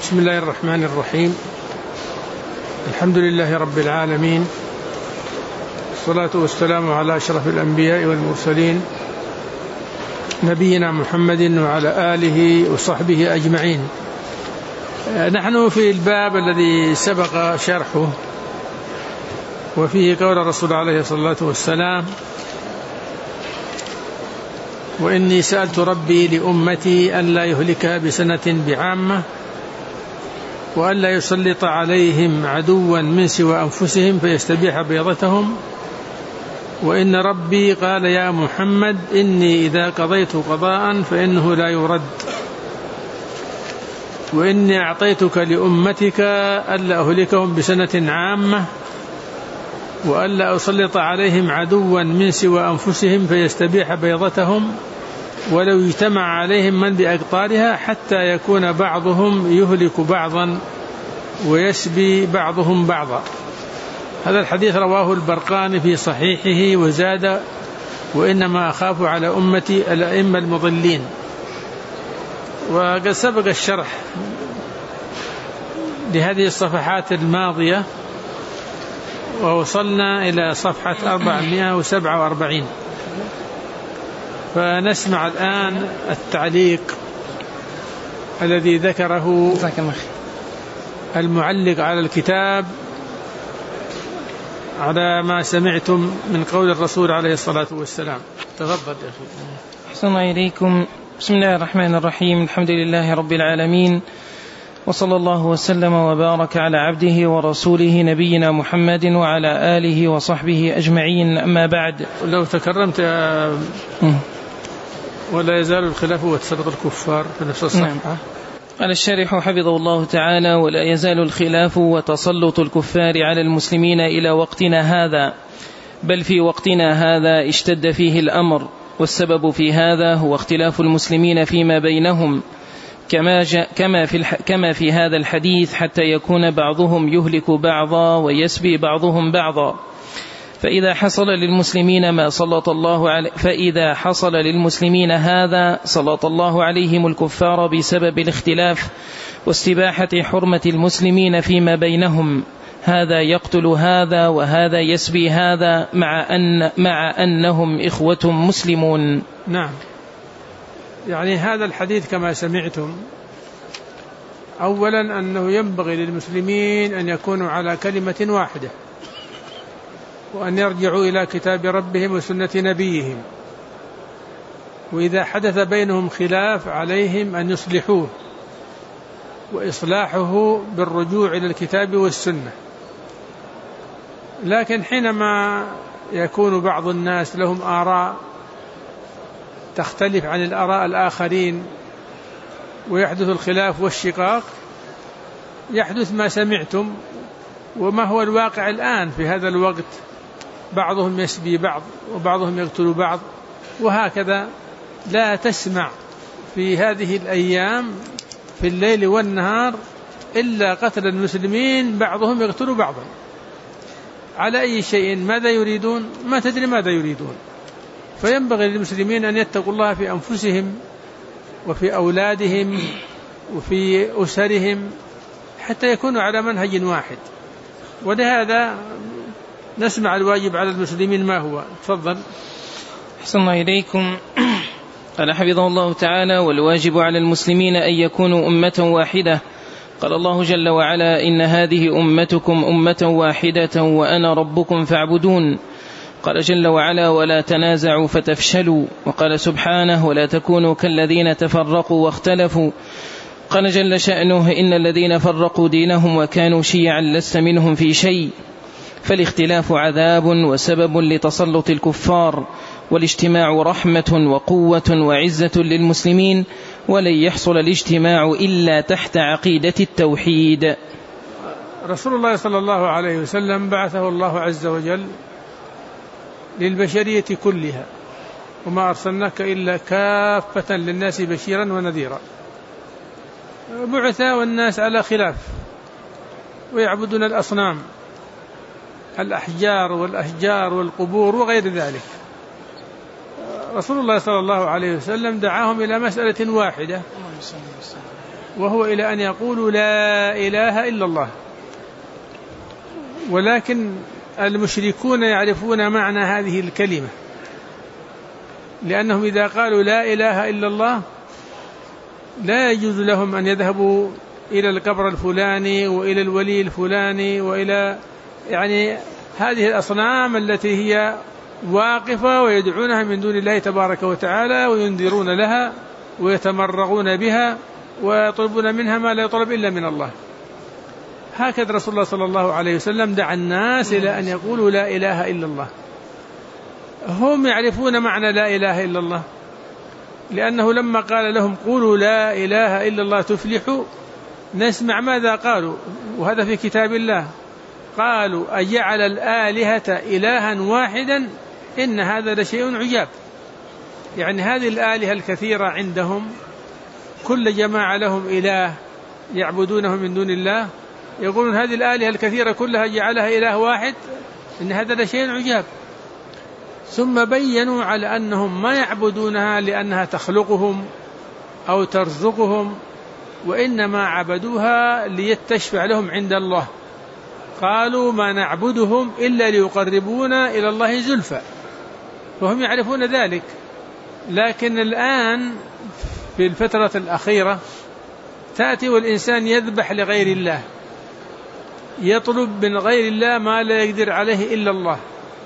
بسم الله الرحمن الرحيم. الحمد لله رب العالمين، والصلاة والسلام على أشرف الأنبياء والمرسلين نبينا محمد وعلى آله وصحبه أجمعين. نحن في الباب الذي سبق شرحه، وفيه قول الرسول عليه الصلاة والسلام: وإني سألت ربي لأمتي أن لا يهلكها بسنة بعامة، وأن لا يسلط عليهم عدوا من سوى أنفسهم فيستبيح بيضتهم، وإن ربي قال يا محمد إني إذا قضيت قضاء فإنه لا يرد، وإني أعطيتك لأمتك ألا أهلكهم بسنة عامة، وألا أسلط عليهم عدوا من سوى أنفسهم فيستبيح بيضتهم، ولو اجتمع عليهم من بأقطارها حتى يكون بعضهم يهلك بعضا ويسبي بعضهم بعضا. هذا الحديث رواه البرقاني في صحيحه وزاد: وإنما أخاف على أمتي الأئمة المضلين. وقد سبق الشرح لهذه الصفحات الماضية، ووصلنا إلى صفحة 447، فنسمع الآن التعليق الذي ذكره المعلق على الكتاب على ما سمعتم من قول الرسول عليه الصلاة والسلام. تفضل يا أخي. أحسن إليكم. بسم الله الرحمن الرحيم. الحمد لله رب العالمين، وصلى الله وسلم وبارك على عبده ورسوله نبينا محمد وعلى آله وصحبه أجمعين. أما بعد، لو تكرمت ولا يزال الخلاف وتسلط الكفار في نفس الصفحة. نعم. قال الشارح حفظه الله تعالى: ولا يزال الخلاف وتسلط الكفار على المسلمين إلى وقتنا هذا، بل في وقتنا هذا اشتد فيه الأمر، والسبب في هذا هو اختلاف المسلمين فيما بينهم، كما في هذا الحديث: حتى يكون بعضهم يهلك بعضا ويسبي بعضهم بعضا. فإذا حصل للمسلمين هذا سلط الله عليهم الكفار بسبب الاختلاف واستباحة حرمة المسلمين فيما بينهم، هذا يقتل هذا وهذا يسبي هذا، مع أنهم إخوة مسلمون. نعم، يعني هذا الحديث كما سمعتم، أولا أنه ينبغي للمسلمين أن يكونوا على كلمة واحدة، وأن يرجعوا إلى كتاب ربهم وسنة نبيهم، وإذا حدث بينهم خلاف عليهم أن يصلحوه، وإصلاحه بالرجوع إلى الكتاب والسنة. لكن حينما يكون بعض الناس لهم آراء تختلف عن الآراء الآخرين ويحدث الخلاف والشقاق، يحدث ما سمعتم وما هو الواقع الآن في هذا الوقت: بعضهم يسبي بعض وبعضهم يقتل بعض، وهكذا لا تسمع في هذه الأيام في الليل والنهار إلا قتل المسلمين، بعضهم يقتل بعضا على أي شيء. ماذا يريدون؟ ما تدري ماذا يريدون. فينبغي للمسلمين أن يتقوا الله في أنفسهم وفي أولادهم وفي أسرهم حتى يكونوا على منهج واحد. ولهذا نسمع الواجب على المسلمين ما هو. تفضل. أحسن إليكم. قال حفظه الله تعالى: والواجب على المسلمين أن يكونوا أمة واحدة. قال الله جل وعلا: إن هذه أمتكم أمة واحدة وأنا ربكم فاعبدون. قال جل وعلا: ولا تنازعوا فتفشلوا. وقال سبحانه: ولا تكونوا كالذين تفرقوا واختلفوا. قال جل شأنه: إن الذين فرقوا دينهم وكانوا شيعا لست منهم في شيء. فالاختلاف عذاب وسبب لتسلط الكفار، والاجتماع رحمة وقوة وعزة للمسلمين، ولن يحصل الاجتماع إلا تحت عقيدة التوحيد. رسول الله صلى الله عليه وسلم بعثه الله عز وجل للبشرية كلها، وما أرسلناك إلا كافة للناس بشيرا ونذيرا. بعث والناس على خلاف، ويعبدون الأصنام، الأحجار والأشجار والقبور وغير ذلك. رسول الله صلى الله عليه وسلم دعاهم إلى مسألة واحدة، وهو إلى أن يقولوا لا إله إلا الله. ولكن المشركون يعرفون معنى هذه الكلمة، لأنهم إذا قالوا لا إله إلا الله لا يجوز لهم أن يذهبوا إلى القبر الفلاني وإلى الولي الفلاني وإلى هذه الأصنام التي هي واقفة ويدعونها من دون الله تبارك وتعالى وينذرون لها ويتمرغون بها ويطلبون منها ما لا يطلب إلا من الله. هكذا رسول الله صلى الله عليه وسلم دعا الناس إلى أن يقولوا لا إله إلا الله. هم يعرفون معنى لا إله إلا الله، لأنه لما قال لهم قولوا لا إله إلا الله تفلحوا، نسمع ماذا قالوا، وهذا في كتاب الله، قالوا أجعل الآلهة إلها واحدا إن هذا لشيء عجاب. هذه الآلهة الكثيرة عندهم، كل جماعة لهم إله يعبدونه من دون الله، يقولون هذه الآلهة الكثيرة كلها جعلها إله واحد إن هذا لشيء عجاب. ثم بينوا على أنهم ما يعبدونها لأنها تخلقهم أو ترزقهم، وإنما عبدوها ليتشفع لهم عند الله. قالوا ما نعبدهم إلا ليقربونا إلى الله زلفى، وهم يعرفون ذلك. لكن الآن في الفترة الأخيرة تأتي والإنسان يذبح لغير الله، يطلب من غير الله ما لا يقدر عليه إلا الله.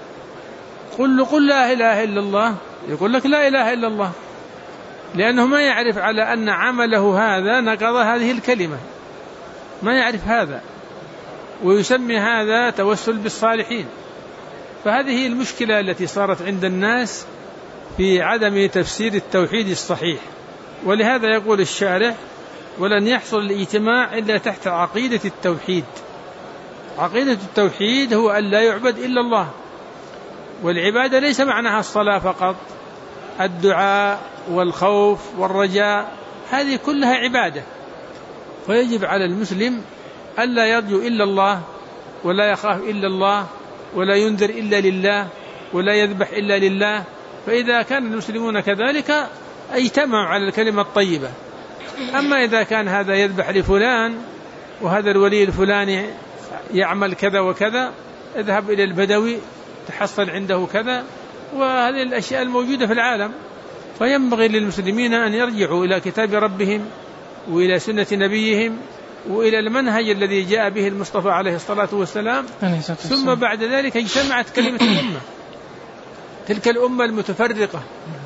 قل لا إله إلا الله، يقول لك لا إله إلا الله، لأنه ما يعرف على أن عمله هذا نقض هذه الكلمة، ما يعرف هذا، ويسمي هذا توسل بالصالحين. فهذه المشكلة التي صارت عند الناس في عدم تفسير التوحيد الصحيح. ولهذا يقول الشارح ولن يحصل الاجتماع إلا تحت عقيدة التوحيد. عقيدة التوحيد هو أن لا يعبد إلا الله، والعبادة ليس معناها الصلاة فقط، الدعاء والخوف والرجاء هذه كلها عبادة. فيجب على المسلم ألا يرجو إلا الله، ولا يخاف إلا الله، ولا ينذر إلا لله، ولا يذبح إلا لله. فإذا كان المسلمون كذلك اجتمعوا على الكلمة الطيبة. أما إذا كان هذا يذبح لفلان وهذا الولي الفلاني يعمل كذا وكذا، اذهب إلى البدوي تحصل عنده كذا، وهذه الأشياء الموجودة في العالم. فينبغي للمسلمين أن يرجعوا إلى كتاب ربهم وإلى سنة نبيهم وإلى المنهج الذي جاء به المصطفى عليه الصلاة والسلام، ثم بعد ذلك اجتمعت كلمة الأمة، تلك الأمة المتفرقة.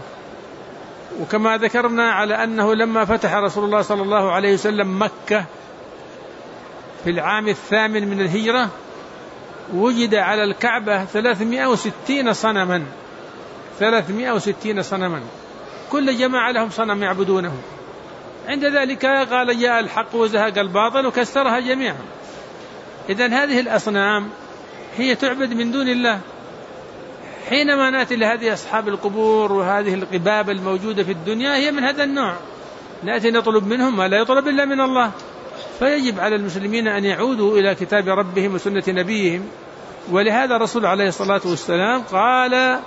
وكما ذكرنا على أنه لما فتح رسول الله صلى الله عليه وسلم مكة في العام 8 من الهجرة، وجد على الكعبة 360 صنما، 360 صنما، كل جماعة لهم صنم يعبدونه. عند ذلك قال جاء الحق وزهق الباطل وكسرها جميعا. إذن هذه الأصنام هي تعبد من دون الله. حينما نأتي لهذه أصحاب القبور وهذه القباب الموجودة في الدنيا هي من هذا النوع، نأتي نطلب منهم ما لا يطلب إلا من الله. فيجب على المسلمين أن يعودوا إلى كتاب ربهم وسنة نبيهم. ولهذا الرسول عليه الصلاة والسلام قال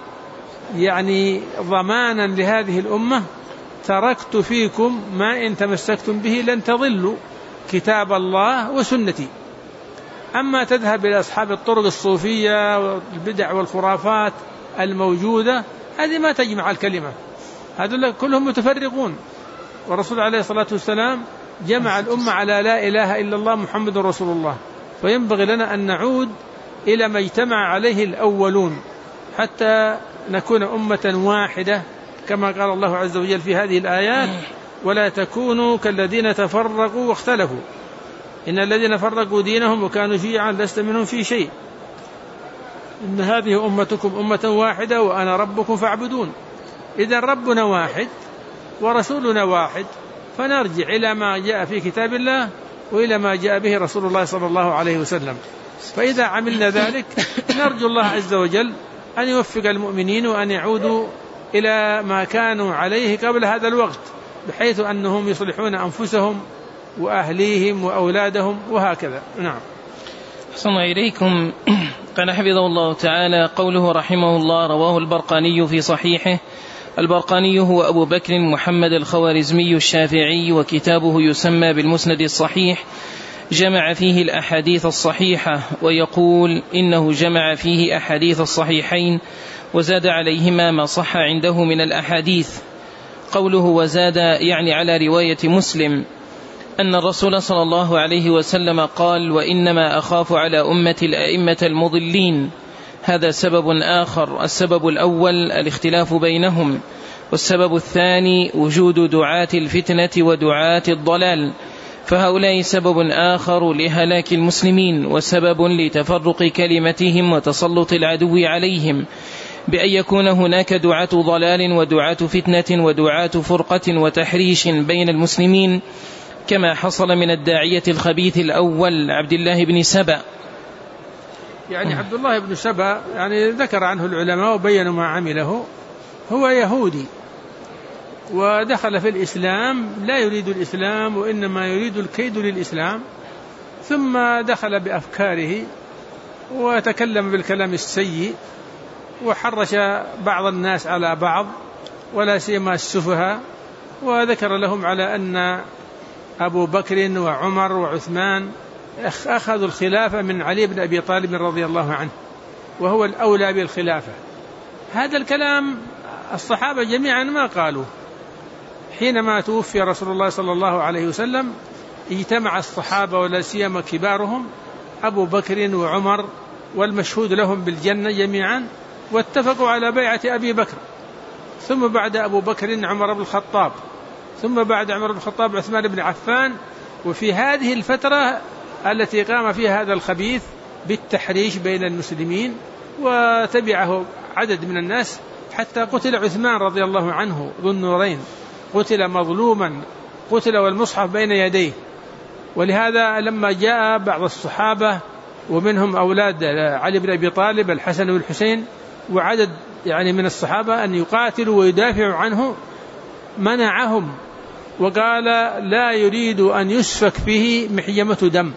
ضمانا لهذه الأمة: تركت فيكم ما إن تمسكتم به لن تضلوا، كتاب الله وسنتي. أما تذهب إلى أصحاب الطرق الصوفية والبدع والخرافات الموجودة، هذه ما تجمع الكلمة، هذول كلهم متفرقون. والرسول عليه الصلاة والسلام جمع الأمة على لا إله إلا الله محمد رسول الله. فينبغي لنا أن نعود إلى ما اجتمع عليه الأولون حتى نكون أمة واحدة، كما قال الله عز وجل في هذه الآيات: ولا تكونوا كالذين تفرقوا واختلفوا إن الذين فرقوا دينهم وكانوا شيعا لست منهم في شيء إن هذه أمتكم أمة واحدة وأنا ربكم فاعبدون. إذا ربنا واحد ورسولنا واحد، فنرجع إلى ما جاء في كتاب الله وإلى ما جاء به رسول الله صلى الله عليه وسلم. فإذا عملنا ذلك نرجو الله عز وجل أن يوفق المؤمنين وأن يعودوا إلى ما كانوا عليه قبل هذا الوقت، بحيث أنهم يصلحون أنفسهم وأهليهم وأولادهم وهكذا. نعم. أحسن إليكم. قال حفظه الله تعالى: قوله رحمه الله رواه البرقاني في صحيحه البرقاني هو أبو بكر محمد الخوارزمي الشافعي، وكتابه يسمى بالمسند الصحيح، جمع فيه الأحاديث الصحيحة، ويقول إنه جمع فيه أحاديث الصحيحين وزاد عليهما ما صح عنده من الأحاديث. قوله وزاد يعني على رواية مسلم أن الرسول صلى الله عليه وسلم قال: وإنما أخاف على أمة الأئمة المضلين. هذا سبب آخر. السبب الأول الاختلاف بينهم، والسبب الثاني وجود دعاة الفتنة ودعاة الضلال، فهؤلاء سبب آخر لهلاك المسلمين، وسبب لتفرق كلمتهم وتسلط العدو عليهم، بأن يكون هناك دعاة ضلال ودعاة فتنة ودعاة فرقة وتحريش بين المسلمين، كما حصل من الداعية الخبيث الأول عبد الله بن سبأ. يعني عبد الله بن سبأ يعني ذكر عنه العلماء وبينوا ما عمله. هو يهودي ودخل في الإسلام لا يريد الإسلام، وإنما يريد الكيد للإسلام، ثم دخل بأفكاره وتكلم بالكلام السيء، وحرش بعض الناس على بعض ولا سيما السفهاء، وذكر لهم على أن أبو بكر وعمر وعثمان أخذوا الخلافة من علي بن أبي طالب رضي الله عنه، وهو الأولى بالخلافة. هذا الكلام الصحابة جميعا ما قالوا. حينما توفي رسول الله صلى الله عليه وسلم اجتمع الصحابة ولا سيما كبارهم أبو بكر وعمر والمشهود لهم بالجنة جميعا، واتفقوا على بيعة أبي بكر، ثم بعد أبو بكر عمر بن الخطاب، ثم بعد عمر بن الخطاب عثمان بن عفان. وفي هذه الفترة التي قام فيها هذا الخبيث بالتحريش بين المسلمين وتبعه عدد من الناس، حتى قتل عثمان رضي الله عنه ذو النورين، قتل مظلوما، قتل والمصحف بين يديه. ولهذا لما جاء بعض الصحابة ومنهم أولاد علي بن أبي طالب الحسن والحسين وعدد يعني من الصحابة أن يقاتلوا ويدافعوا عنه، منعهم وقال لا يريد أن يسفك فيه محجمة دم،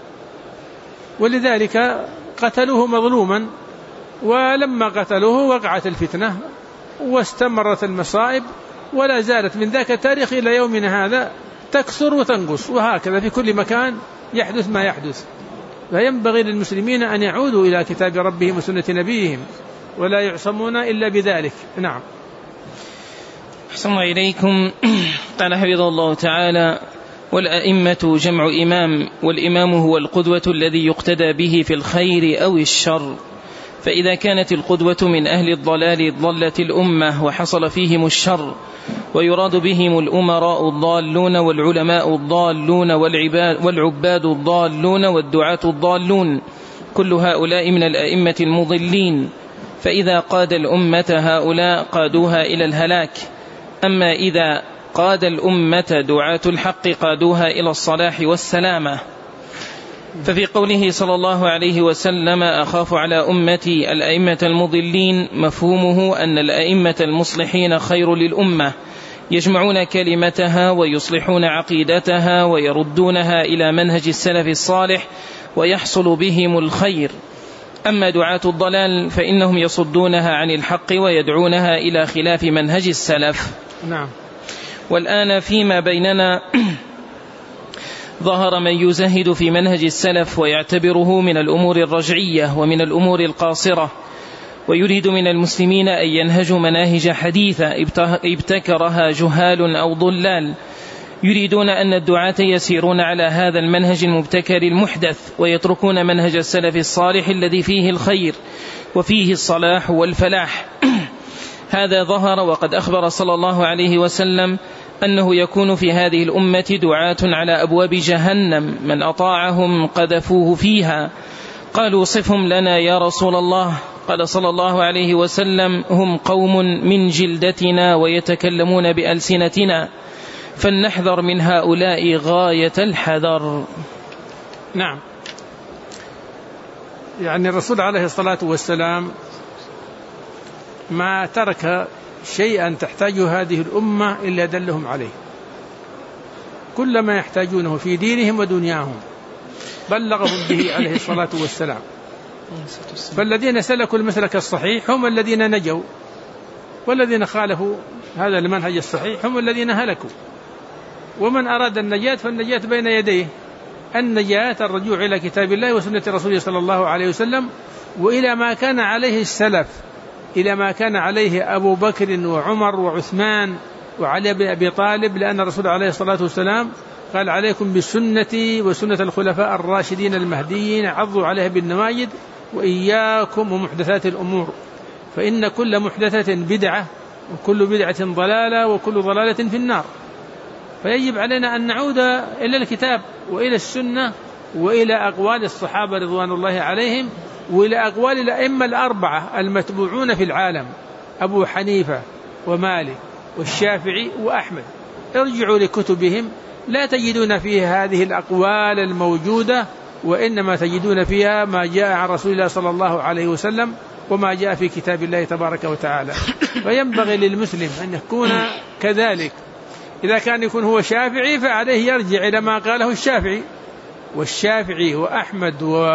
ولذلك قتلوه مظلوما. ولما قتلوه وقعت الفتنة واستمرت المصائب، ولا زالت من ذاك التاريخ إلى يومنا هذا تكثر وتنقص، وهكذا في كل مكان يحدث ما يحدث. فينبغي للمسلمين أن يعودوا إلى كتاب ربهم وسنة نبيهم، ولا يعصمون إلا بذلك. نعم. أحسن الله إليكم. قال حفظه الله تعالى: والأئمة جمع إمام، والإمام هو القدوة الذي يقتدى به في الخير أو الشر. فإذا كانت القدوة من أهل الضلال ضلت الأمة وحصل فيهم الشر، ويراد بهم الأمراء الضالون والعلماء الضالون والعباد الضالون والدعاة الضالون، كل هؤلاء من الأئمة المضلين. فإذا قاد الأمة هؤلاء قادوها إلى الهلاك، أما إذا قاد الأمة دعاة الحق قادوها إلى الصلاح والسلامة. ففي قوله صلى الله عليه وسلم: أخاف على أمتي الأئمة المضلين، مفهومه أن الأئمة المصلحين خير للأمة، يجمعون كلمتها ويصلحون عقيدتها ويردونها إلى منهج السلف الصالح ويحصل بهم الخير. أما دعاة الضلال فإنهم يصدونها عن الحق ويدعونها إلى خلاف منهج السلف. نعم. والآن فيما بيننا ظهر من يزهد في منهج السلف ويعتبره من الأمور الرجعية ومن الأمور القاصرة، ويريد من المسلمين أن ينهجوا مناهج حديثة ابتكرها جهال أو ضلال، يريدون أن الدعاة يسيرون على هذا المنهج المبتكر المحدث، ويتركون منهج السلف الصالح الذي فيه الخير وفيه الصلاح والفلاح. هذا ظهر، وقد أخبر صلى الله عليه وسلم أنه يكون في هذه الأمة دعاة على أبواب جهنم، من أطاعهم قذفوه فيها. قالوا: صفهم لنا يا رسول الله. قال صلى الله عليه وسلم: هم قوم من جلدتنا ويتكلمون بألسنتنا، فلنحذر من هؤلاء غاية الحذر. نعم. يعني الرسول عليه الصلاة والسلام ما ترك شيئا تحتاجه هذه الأمة إلا دلهم عليه، كل ما يحتاجونه في دينهم ودنياهم بلغهم به عليه الصلاة والسلام. فالذين سلكوا المسلك الصحيح هم الذين نجوا، والذين خالفوا هذا المنهج الصحيح هم الذين هلكوا. ومن أراد النجاة فالنجاة بين يديه، النجاة الرجوع إلى كتاب الله وسنة رسوله صلى الله عليه وسلم، وإلى ما كان عليه السلف، إلى ما كان عليه أبو بكر وعمر وعثمان وعلي بن أبي طالب، لأن الرسول عليه الصلاة والسلام قال: عليكم بسنتي وسنة الخلفاء الراشدين المهديين، عضوا عليها بالنواجذ، وإياكم ومحدثات الأمور، فإن كل محدثة بدعة وكل بدعة ضلالة وكل ضلالة في النار. فيجب علينا أن نعود إلى الكتاب وإلى السنة وإلى أقوال الصحابة رضوان الله عليهم، وإلى أقوال الأئمة الأربعة المتبوعون في العالم: أبو حنيفة ومالك والشافعي وأحمد. ارجعوا لكتبهم لا تجدون فيها هذه الأقوال الموجودة، وإنما تجدون فيها ما جاء عن رسول الله صلى الله عليه وسلم وما جاء في كتاب الله تبارك وتعالى. فينبغي للمسلم أن يكون كذلك. إذا كان يكون هو شافعي فعليه يرجع إلى ما قاله الشافعي، والشافعي وأحمد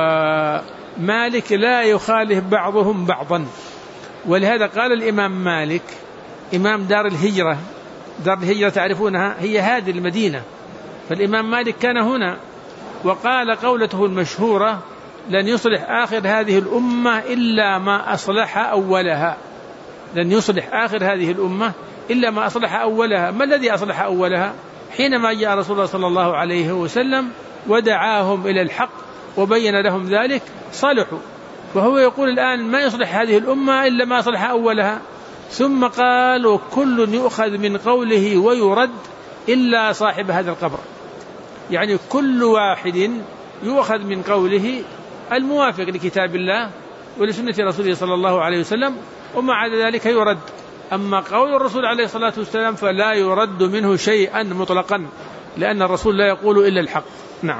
ومالك لا يخالف بعضهم بعضا. ولهذا قال الإمام مالك إمام دار الهجرة، دار الهجرة تعرفونها هي هذه المدينة، فالإمام مالك كان هنا، وقال قولته المشهورة: لن يصلح آخر هذه الأمة إلا ما أصلح أولها. لن يصلح آخر هذه الأمة إلا ما أصلح أولها. ما الذي أصلح أولها؟ حينما جاء رسول الله صلى الله عليه وسلم ودعاهم إلى الحق وبين لهم ذلك صلحوا. وهو يقول الآن: ما يصلح هذه الأمة إلا ما أصلح أولها. ثم قال: وكل يؤخذ من قوله ويرد إلا صاحب هذا القبر. يعني كل واحد يؤخذ من قوله الموافق لكتاب الله ولسنة رسوله صلى الله عليه وسلم، وما عدا ذلك يرد. أما قول الرسول عليه الصلاة والسلام فلا يرد منه شيئا مطلقا، لأن الرسول لا يقول إلا الحق. نعم.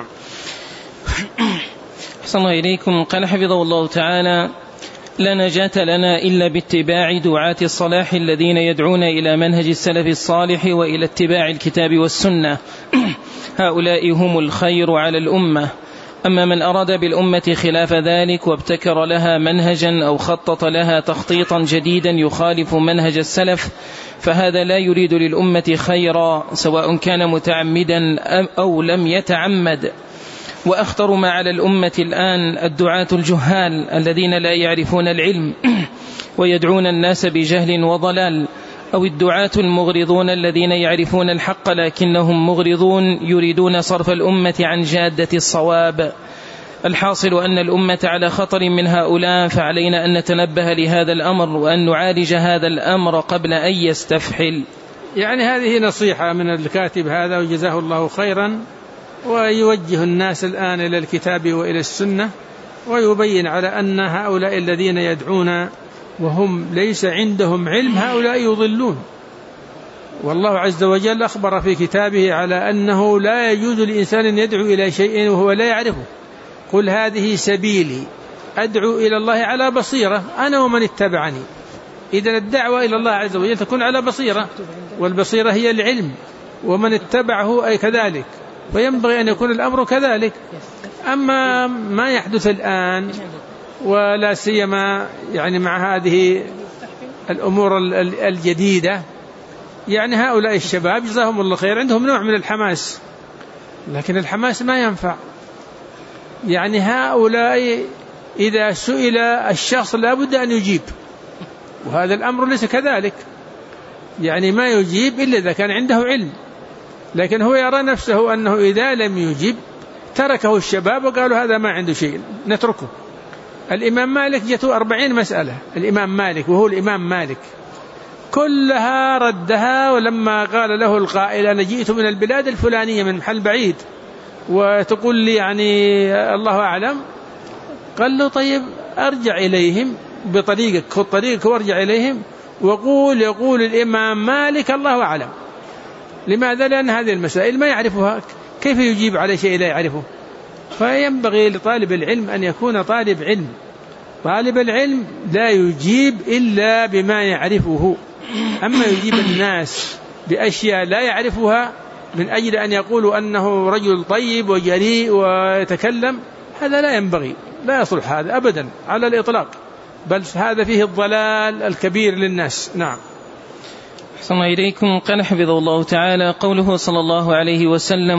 أحسن الله إليكم. قال حفظه الله تعالى: لا نجاة لنا إلا باتباع دعاة الصلاح الذين يدعون إلى منهج السلف الصالح وإلى اتباع الكتاب والسنة. هؤلاء هم الخير على الأمة. أما من أراد بالأمة خلاف ذلك وابتكر لها منهجا أو خطط لها تخطيطا جديدا يخالف منهج السلف فهذا لا يريد للأمة خيرا، سواء كان متعمدا أو لم يتعمد. وأخطر ما على الأمة الآن الدعاة الجهال الذين لا يعرفون العلم ويدعون الناس بجهل وضلال، أو الدعاة المغرضون الذين يعرفون الحق لكنهم مغرضون يريدون صرف الأمة عن جادة الصواب. الحاصل أن الأمة على خطر من هؤلاء، فعلينا أن نتنبه لهذا الأمر وأن نعالج هذا الأمر قبل أن يستفحل. يعني هذه نصيحة من الكاتب هذا وجزاه الله خيرا، ويوجه الناس الآن إلى الكتاب وإلى السنة، ويبين على أن هؤلاء الذين يدعون وهم ليس عندهم علم هؤلاء يضلون. والله عز وجل أخبر في كتابه على أنه لا يجوز لإنسان أن يدعو إلى شيء وهو لا يعرفه. قل هذه سبيلي أدعو إلى الله على بصيرة أنا ومن اتبعني. إذن الدعوة إلى الله عز وجل تكون على بصيرة، والبصيرة هي العلم، ومن اتبعه أي كذلك، وينبغي أن يكون الأمر كذلك. أما ما يحدث الآن ولا سيما يعني مع هذه الأمور الجديدة، يعني هؤلاء الشباب جزاهم الله خير عندهم نوع من الحماس، لكن الحماس ما ينفع. يعني هؤلاء إذا سئل الشخص لا بد أن يجيب، وهذا الأمر ليس كذلك. يعني ما يجيب إلا إذا كان عنده علم، لكن هو يرى نفسه أنه إذا لم يجيب تركه الشباب وقالوا هذا ما عنده شيء نتركه. الإمام مالك جاءته 40 مسألة، الإمام مالك وهو الإمام مالك كلها ردها، ولما قال له القائل أنا جئت من البلاد الفلانية من محل بعيد وتقول لي يعني الله أعلم، قال له طيب أرجع إليهم بطريقك، خذ طريقك وارجع إليهم وقول يقول الإمام مالك الله أعلم. لماذا؟ لأن هذه المسائل ما يعرفها، كيف يجيب على شيء لا يعرفه؟ فينبغي لطالب العلم أن يكون طالب علم. طالب العلم لا يجيب إلا بما يعرفه. أما يجيب الناس بأشياء لا يعرفها من أجل أن يقولوا أنه رجل طيب وجريء ويتكلم، هذا لا ينبغي، لا يصلح هذا أبدا على الإطلاق، بل هذا فيه الضلال الكبير للناس. نعم. أحسن إليكم. قال حفظه الله تعالى: قوله صلى الله عليه وسلم: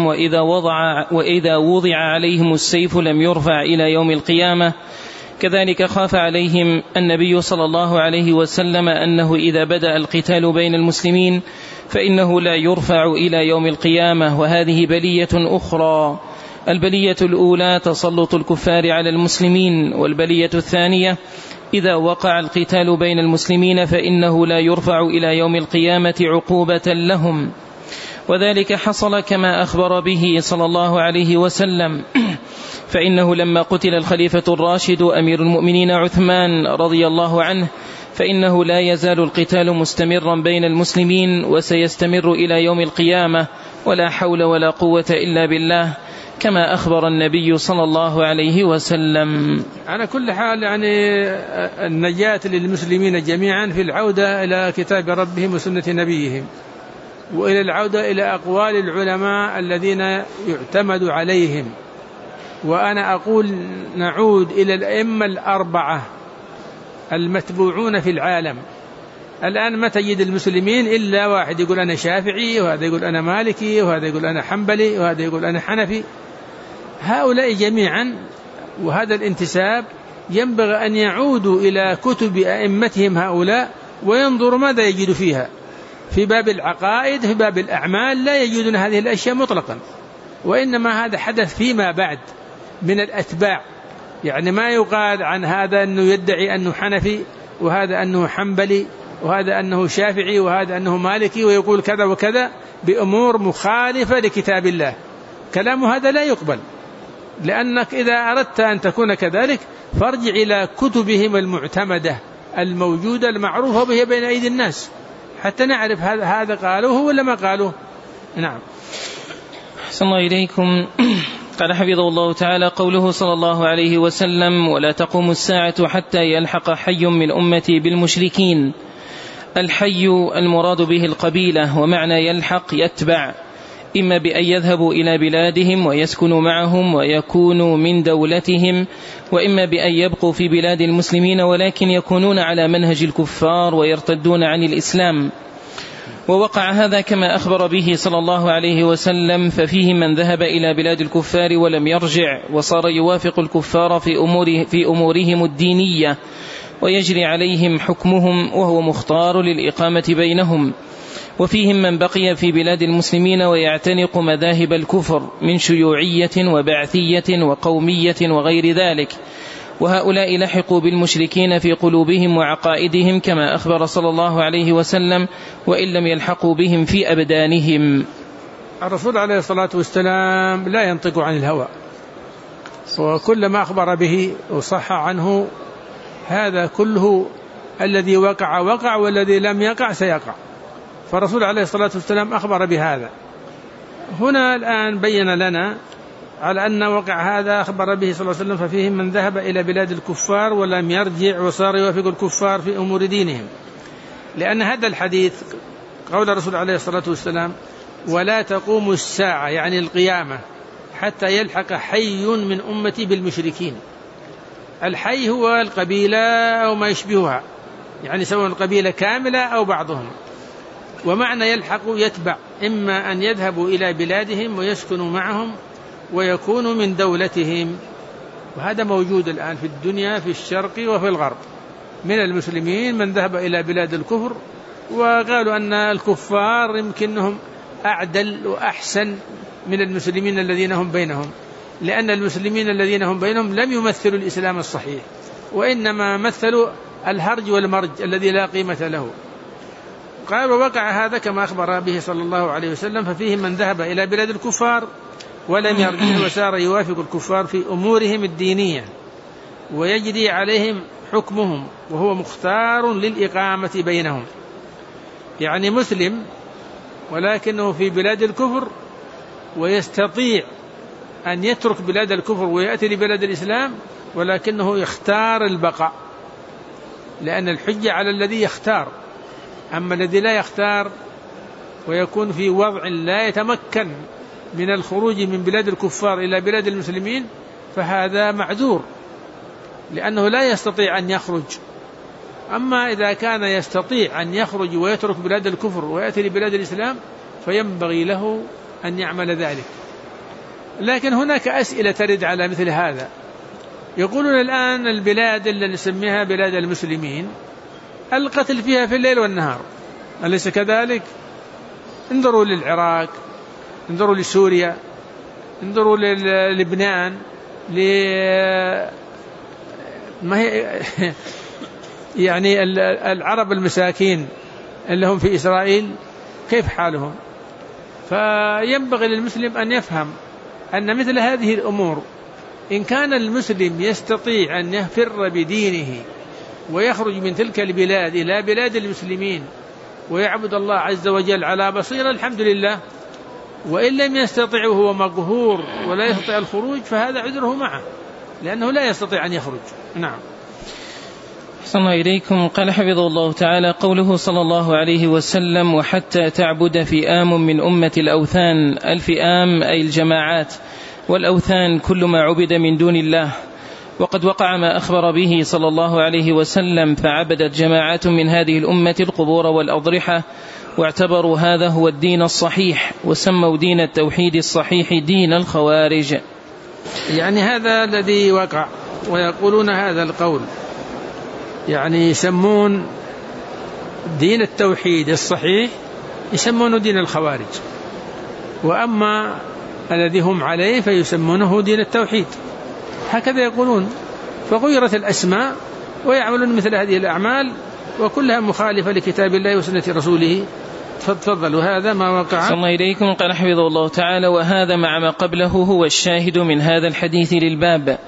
وإذا وضع عليهم السيف لم يرفع إلى يوم القيامة. كذلك خاف عليهم النبي صلى الله عليه وسلم أنه إذا بدأ القتال بين المسلمين فإنه لا يرفع إلى يوم القيامة. وهذه بلية أخرى: البلية الأولى تسلط الكفار على المسلمين، والبلية الثانية إذا وقع القتال بين المسلمين فإنه لا يرفع إلى يوم القيامة عقوبة لهم. وذلك حصل كما أخبر به صلى الله عليه وسلم، فإنه لما قتل الخليفة الراشد أمير المؤمنين عثمان رضي الله عنه فإنه لا يزال القتال مستمرا بين المسلمين وسيستمر إلى يوم القيامة، ولا حول ولا قوة إلا بالله، كما أخبر النبي صلى الله عليه وسلم. على كل حال يعني النجاة للمسلمين جميعا في العودة إلى كتاب ربهم وسنة نبيهم، وإلى العودة إلى أقوال العلماء الذين يعتمد عليهم. وأنا أقول نعود إلى الأئمة الأربعة المتبوعون في العالم. الآن ما تجد المسلمين إلا واحد يقول أنا شافعي، وهذا يقول أنا مالكي، وهذا يقول أنا حنبلي، وهذا يقول أنا حنفي. هؤلاء جميعا وهذا الانتساب ينبغي أن يعودوا إلى كتب أئمتهم هؤلاء وينظروا ماذا يجد فيها. في باب العقائد، في باب الأعمال لا يجدون هذه الأشياء مطلقا، وإنما هذا حدث فيما بعد من الأتباع. يعني ما يقال عن هذا أنه يدعي أنه حنفي، وهذا أنه حنبلي، وهذا أنه شافعي، وهذا أنه مالكي، ويقول كذا وكذا بأمور مخالفة لكتاب الله. كلام هذا لا يقبل، لأنك إذا أردت أن تكون كذلك فارجع إلى كتبهم المعتمدة الموجودة المعروفة به بين أيدي الناس حتى نعرف هذا قالوه ولا ما قالوه. نعم. أحسن الله إليكم. قال حفظه الله تعالى: قوله صلى الله عليه وسلم: ولا تقوم الساعة حتى يلحق حي من أمتي بالمشركين. الحي المراد به القبيلة، ومعنى يلحق يتبع، إما بأن يذهبوا إلى بلادهم ويسكنوا معهم ويكونوا من دولتهم، وإما بأن يبقوا في بلاد المسلمين ولكن يكونون على منهج الكفار ويرتدون عن الإسلام. ووقع هذا كما أخبر به صلى الله عليه وسلم، ففيه من ذهب إلى بلاد الكفار ولم يرجع، وصار يوافق الكفار في أمورهم الدينية ويجري عليهم حكمهم، وهو مختار للإقامة بينهم. وفيهم من بقي في بلاد المسلمين ويعتنق مذاهب الكفر من شيوعية وبعثية وقومية وغير ذلك، وهؤلاء لحقوا بالمشركين في قلوبهم وعقائدهم كما أخبر صلى الله عليه وسلم، وإن لم يلحقوا بهم في أبدانهم. الرسول عليه الصلاة والسلام لا ينطق عن الهوى، وكل ما أخبر به وصح عنه هذا كله الذي وقع وقع، والذي لم يقع سيقع. فالرسول عليه الصلاة والسلام أخبر بهذا. هنا الآن بين لنا على أن وقع هذا أخبر به صلى الله عليه وسلم، ففيهم من ذهب إلى بلاد الكفار ولم يرجع وصار يوافق الكفار في أمور دينهم. لأن هذا الحديث قول الرسول عليه الصلاة والسلام: ولا تقوم الساعة، يعني القيامة، حتى يلحق حي من أمتي بالمشركين. الحي هو القبيلة أو ما يشبهها، يعني سواء القبيلة كاملة أو بعضهم. ومعنى يلحق يتبع، إما أن يذهبوا إلى بلادهم ويسكنوا معهم ويكونوا من دولتهم. وهذا موجود الآن في الدنيا في الشرق وفي الغرب من المسلمين من ذهب إلى بلاد الكفر، وقالوا أن الكفار يمكنهم أعدل وأحسن من المسلمين الذين هم بينهم، لأن المسلمين الذين هم بينهم لم يمثلوا الإسلام الصحيح، وإنما مثلوا الهرج والمرج الذي لا قيمة له. قال: ووقع هذا كما أخبر به صلى الله عليه وسلم، ففيهم من ذهب إلى بلاد الكفار ولم يرجع وسار يوافق الكفار في أمورهم الدينية ويجري عليهم حكمهم، وهو مختار للإقامة بينهم. يعني مسلم ولكنه في بلاد الكفر، ويستطيع أن يترك بلاد الكفر ويأتي لبلاد الإسلام، ولكنه يختار البقاء، لأن الحجة على الذي يختار. أما الذي لا يختار ويكون في وضع لا يتمكن من الخروج من بلاد الكفار إلى بلاد المسلمين، فهذا معذور، لأنه لا يستطيع أن يخرج أما إذا كان يستطيع أن يخرج ويترك بلاد الكفر ويأتي لبلاد الإسلام فينبغي له أن يعمل ذلك. لكن هناك أسئلة ترد على مثل هذا. يقولون الآن البلاد اللي نسميها بلاد المسلمين القتل فيها في الليل والنهار، أليس كذلك؟ انظروا للعراق، انظروا لسوريا، انظروا للبنان، ما هي يعني العرب المساكين اللي هم في إسرائيل كيف حالهم؟ فينبغي للمسلم أن يفهم أن مثل هذه الأمور إن كان المسلم يستطيع أن يفر بدينه ويخرج من تلك البلاد إلى بلاد المسلمين ويعبد الله عز وجل على بصيرة الحمد لله، وإن لم يستطع وهو مقهور ولا يستطيع الخروج فهذا عذره معه لأنه لا يستطيع أن يخرج. نعم. أحسن الله إليكم. قال حفظه الله تعالى قوله صلى الله عليه وسلم وحتى تعبد فئام من أمة الأوثان. الفئام أي الجماعات، والأوثان كل ما عبد من دون الله. وقد وقع ما أخبر به صلى الله عليه وسلم فعبدت جماعات من هذه الأمة القبور والأضرحة واعتبروا هذا هو الدين الصحيح وسموا دين التوحيد الصحيح دين الخوارج. يعني هذا الذي وقع ويقولون هذا القول، يعني يسمون دين التوحيد الصحيح يسمونه دين الخوارج، وأما الذي هم عليه فيسمونه دين التوحيد، هكذا يقولون. فغيرت الأسماء ويعملون مثل هذه الأعمال وكلها مخالفة لكتاب الله وسنة رسوله. تفضل. وهذا ما وقع. صلى الله إليكم. قال حفظه الله تعالى وهذا مع ما قبله هو الشاهد من هذا الحديث للباب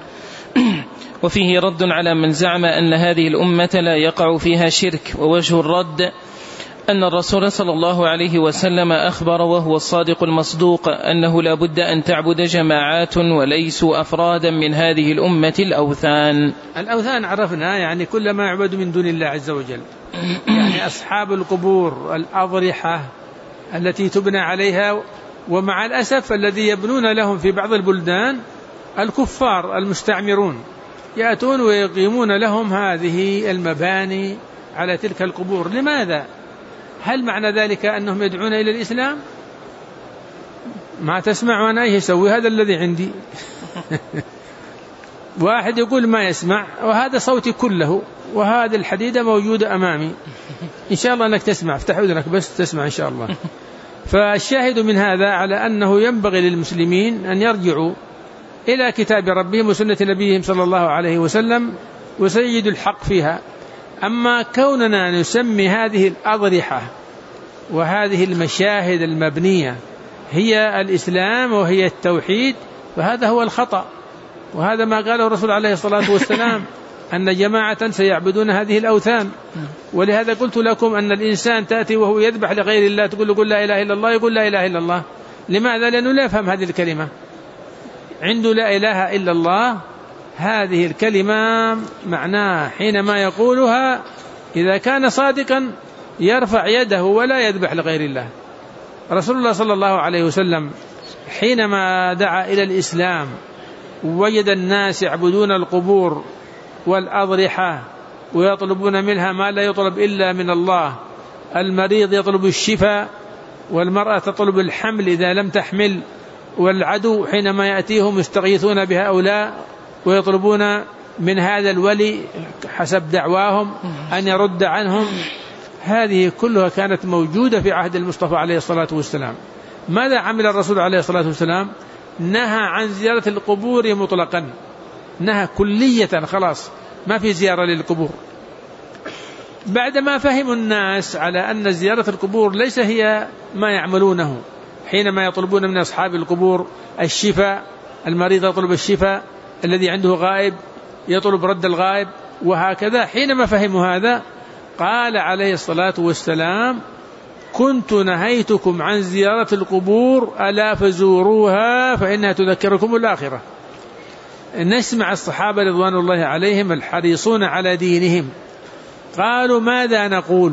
وفيه رد على من زعم أن هذه الأمة لا يقع فيها شرك. ووجه الرد أن الرسول صلى الله عليه وسلم أخبر وهو الصادق المصدوق أنه لا بد أن تعبد جماعات وليسوا أفرادا من هذه الأمة الأوثان. الأوثان عرفنا يعني كل ما يعبد من دون الله عز وجل، يعني أصحاب القبور، الأضرحة التي تبنى عليها، ومع الأسف الذي يبنون لهم في بعض البلدان الكفار المستعمرون يأتون ويقيمون لهم هذه المباني على تلك القبور. لماذا؟ هل معنى ذلك أنهم يدعون إلى الإسلام؟ ما تسمع أنا يسوي هذا الذي عندي واحد يقول ما يسمع وهذا صوتي كله وهذه الحديدة موجودة أمامي، إن شاء الله أنك تسمع، افتح أذنك بس تسمع إن شاء الله. فالشاهد من هذا على أنه ينبغي للمسلمين أن يرجعوا إلى كتاب ربهم وسنة نبيهم صلى الله عليه وسلم وسيد الحق فيها. أما كوننا نسمي هذه الأضرحة وهذه المشاهد المبنية هي الإسلام وهي التوحيد فهذا هو الخطأ، وهذا ما قاله الرسول عليه الصلاة والسلام أن جماعة سيعبدون هذه الأوثان. ولهذا قلت لكم أن الإنسان تأتي وهو يذبح لغير الله تقول له قل لا إله إلا الله، يقول لا إله إلا الله. لماذا؟ لأنه لا يفهم هذه الكلمة. عنده لا إله إلا الله هذه الكلمة معناه حينما يقولها إذا كان صادقا يرفع يده ولا يذبح لغير الله. رسول الله صلى الله عليه وسلم حينما دعا إلى الإسلام وجد الناس يعبدون القبور والأضرحة ويطلبون منها ما لا يطلب إلا من الله. المريض يطلب الشفاء، والمرأة تطلب الحمل إذا لم تحمل، والعدو حينما يأتيهم يستغيثون بهؤلاء ويطلبون من هذا الولي حسب دعواهم أن يرد عنهم. هذه كلها كانت موجودة في عهد المصطفى عليه الصلاة والسلام. ماذا عمل الرسول عليه الصلاة والسلام؟ نهى عن زيارة القبور مطلقا، نهى كلية، خلاص ما في زيارة للقبور. بعدما فهم الناس على أن زيارة القبور ليس هي ما يعملونه حينما يطلبون من أصحاب القبور الشفاء، المريض يطلب الشفاء، الذي عنده غائب يطلب رد الغائب، وهكذا. حينما فهموا هذا قال عليه الصلاة والسلام كنت نهيتكم عن زيارة القبور ألا فزوروها فإنها تذكركم الآخرة. نسمع الصحابة رضوان الله عليهم الحريصون على دينهم قالوا ماذا نقول؟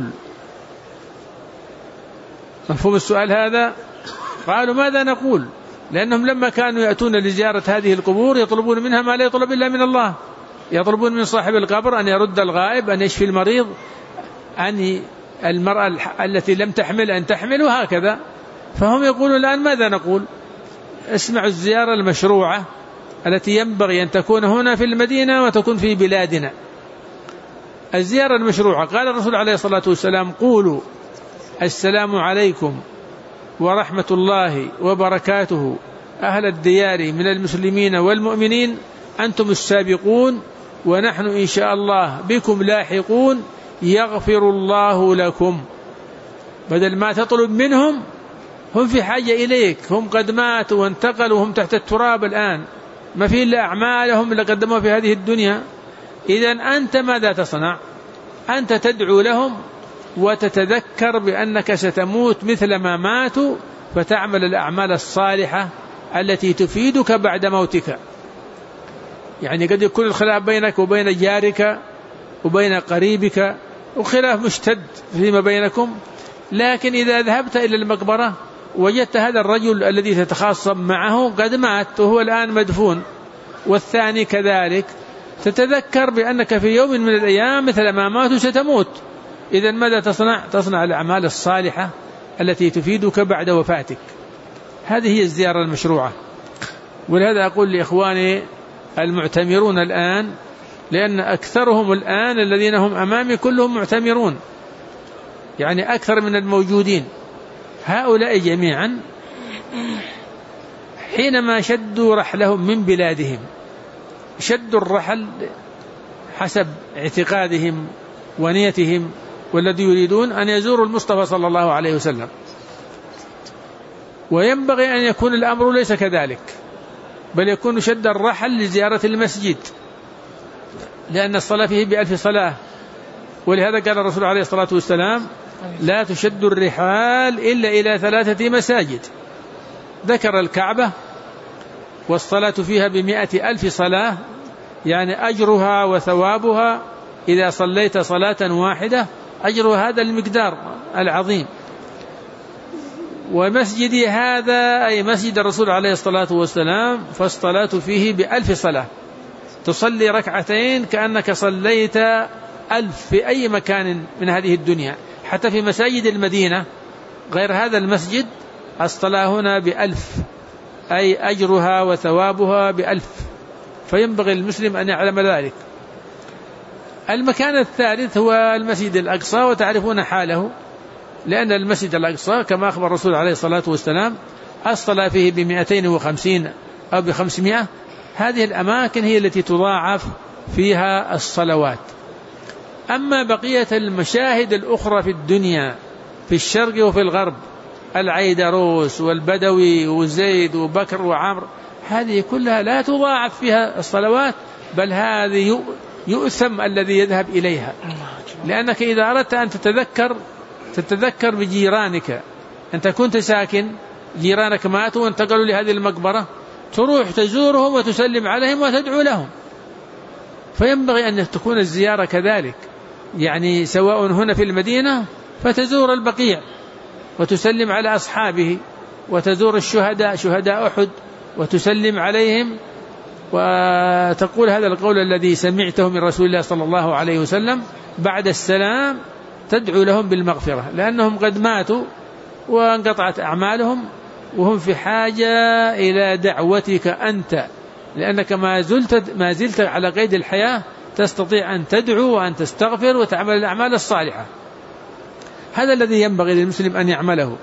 مفهوم السؤال هذا؟ قالوا ماذا نقول؟ لأنهم لما كانوا يأتون لزيارة هذه القبور يطلبون منها ما لا يطلب إلا من الله. يطلبون من صاحب القبر أن يرد الغائب، أن يشفي المريض، أن المرأة التي لم تحمل أن تحمل، وهكذا. فهم يقولون الآن ماذا نقول؟ اسمعوا الزيارة المشروعة التي ينبغي أن تكون هنا في المدينة وتكون في بلادنا. الزيارة المشروعة قال الرسول عليه الصلاة والسلام: قولوا السلام عليكم ورحمة الله وبركاته أهل الديار من المسلمين والمؤمنين، أنتم السابقون ونحن إن شاء الله بكم لاحقون، يغفر الله لكم. بدل ما تطلب منهم، هم في حاجة إليك، هم قد ماتوا وانتقلوا وهم تحت التراب الآن، ما في إلا أعمالهم اللي قدموها في هذه الدنيا. إذن أنت ماذا تصنع؟ أنت تدعو لهم وتتذكر بأنك ستموت مثل ما ماتوا، فتعمل الأعمال الصالحة التي تفيدك بعد موتك. يعني قد يكون الخلاف بينك وبين جارك وبين قريبك وخلاف مشتد فيما بينكم، لكن إذا ذهبت إلى المقبرة وجدت هذا الرجل الذي تتخاصم معه قد مات وهو الآن مدفون، والثاني كذلك، تتذكر بأنك في يوم من الأيام مثل ما ماتوا ستموت. إذن ماذا تصنع؟ تصنع الأعمال الصالحة التي تفيدك بعد وفاتك. هذه هي الزيارة المشروعة. ولهذا أقول لإخواني المعتمرون الآن، لأن أكثرهم الآن الذين هم أمامي كلهم معتمرون، يعني أكثر من الموجودين. هؤلاء جميعا حينما شدوا رحلهم من بلادهم، شدوا الرحل حسب اعتقادهم ونيتهم، والذي يريدون أن يزوروا المصطفى صلى الله عليه وسلم. وينبغي أن يكون الأمر ليس كذلك، بل يكون شد الرحل لزيارة المسجد، لأن الصلاة فيه ب1000 صلاة. ولهذا قال الرسول عليه الصلاة والسلام: لا تشد الرحال إلا إلى 3 مساجد. ذكر الكعبة والصلاة فيها ب100,000 صلاة، يعني أجرها وثوابها إذا صليت صلاة واحدة أجر هذا المقدار العظيم. ومسجدي هذا أي مسجد الرسول عليه الصلاة والسلام، فالصلاة فيه ب1000 صلاة، تصلي ركعتين كأنك صليت 1000 في أي مكان من هذه الدنيا. حتى في مساجد المدينة غير هذا المسجد الصلاة هنا ب1000، أي أجرها وثوابها ب1000. فينبغي المسلم أن يعلم ذلك. المكان الثالث هو المسجد الأقصى، وتعرفون حاله، لأن المسجد الأقصى كما أخبر الرسول عليه الصلاة والسلام الصلاة فيه ب250 أو ب500. هذه الأماكن هي التي تضاعف فيها الصلوات. أما بقية المشاهد الأخرى في الدنيا في الشرق وفي الغرب، العيدروس والبدوي وزيد وبكر وعمر، هذه كلها لا تضاعف فيها الصلوات، بل هذه يؤثم الذي يذهب إليها. لأنك إذا أردت أن تتذكر بجيرانك، أنت كنت ساكن، جيرانك ماتوا وانتقلوا لهذه المقبرة، تروح تزورهم وتسلم عليهم وتدعو لهم. فينبغي أن تكون الزيارة كذلك، يعني سواء هنا في المدينة فتزور البقيع وتسلم على أصحابه، وتزور الشهداء، شهداء أحد، وتسلم عليهم، وتقول هذا القول الذي سمعته من رسول الله صلى الله عليه وسلم: بعد السلام تدعو لهم بالمغفرة، لأنهم قد ماتوا وانقطعت أعمالهم وهم في حاجة إلى دعوتك أنت، لأنك ما زلت على قيد الحياة، تستطيع أن تدعو وأن تستغفر وتعمل الأعمال الصالحة. هذا الذي ينبغي للمسلم أن يعمله.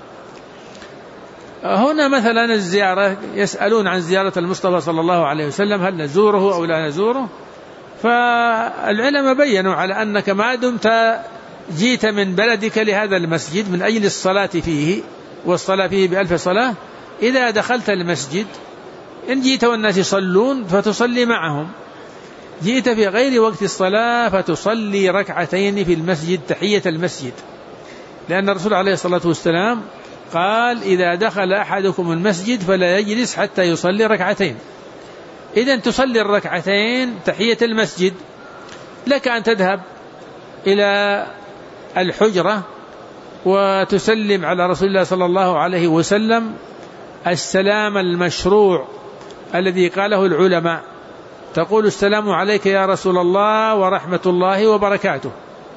هنا مثلا الزيارة، يسألون عن زيارة المصطفى صلى الله عليه وسلم، هل نزوره أو لا نزوره؟ فالعلماء بيّنوا على أنك ما دمت جيت من بلدك لهذا المسجد من أجل الصلاة فيه، والصلاة فيه ب1000 صلاة، إذا دخلت المسجد إن جيت والناس يصلون فتصلي معهم، جئت في غير وقت الصلاة فتصلي ركعتين في المسجد تحية المسجد، لأن الرسول عليه الصلاة والسلام قال: إذا دخل أحدكم المسجد فلا يجلس حتى يصلي ركعتين. إذن تصلي الركعتين تحية المسجد. لك أن تذهب إلى الحجرة وتسلم على رسول الله صلى الله عليه وسلم السلام المشروع الذي قاله العلماء، تقول السلام عليك يا رسول الله ورحمة الله وبركاته.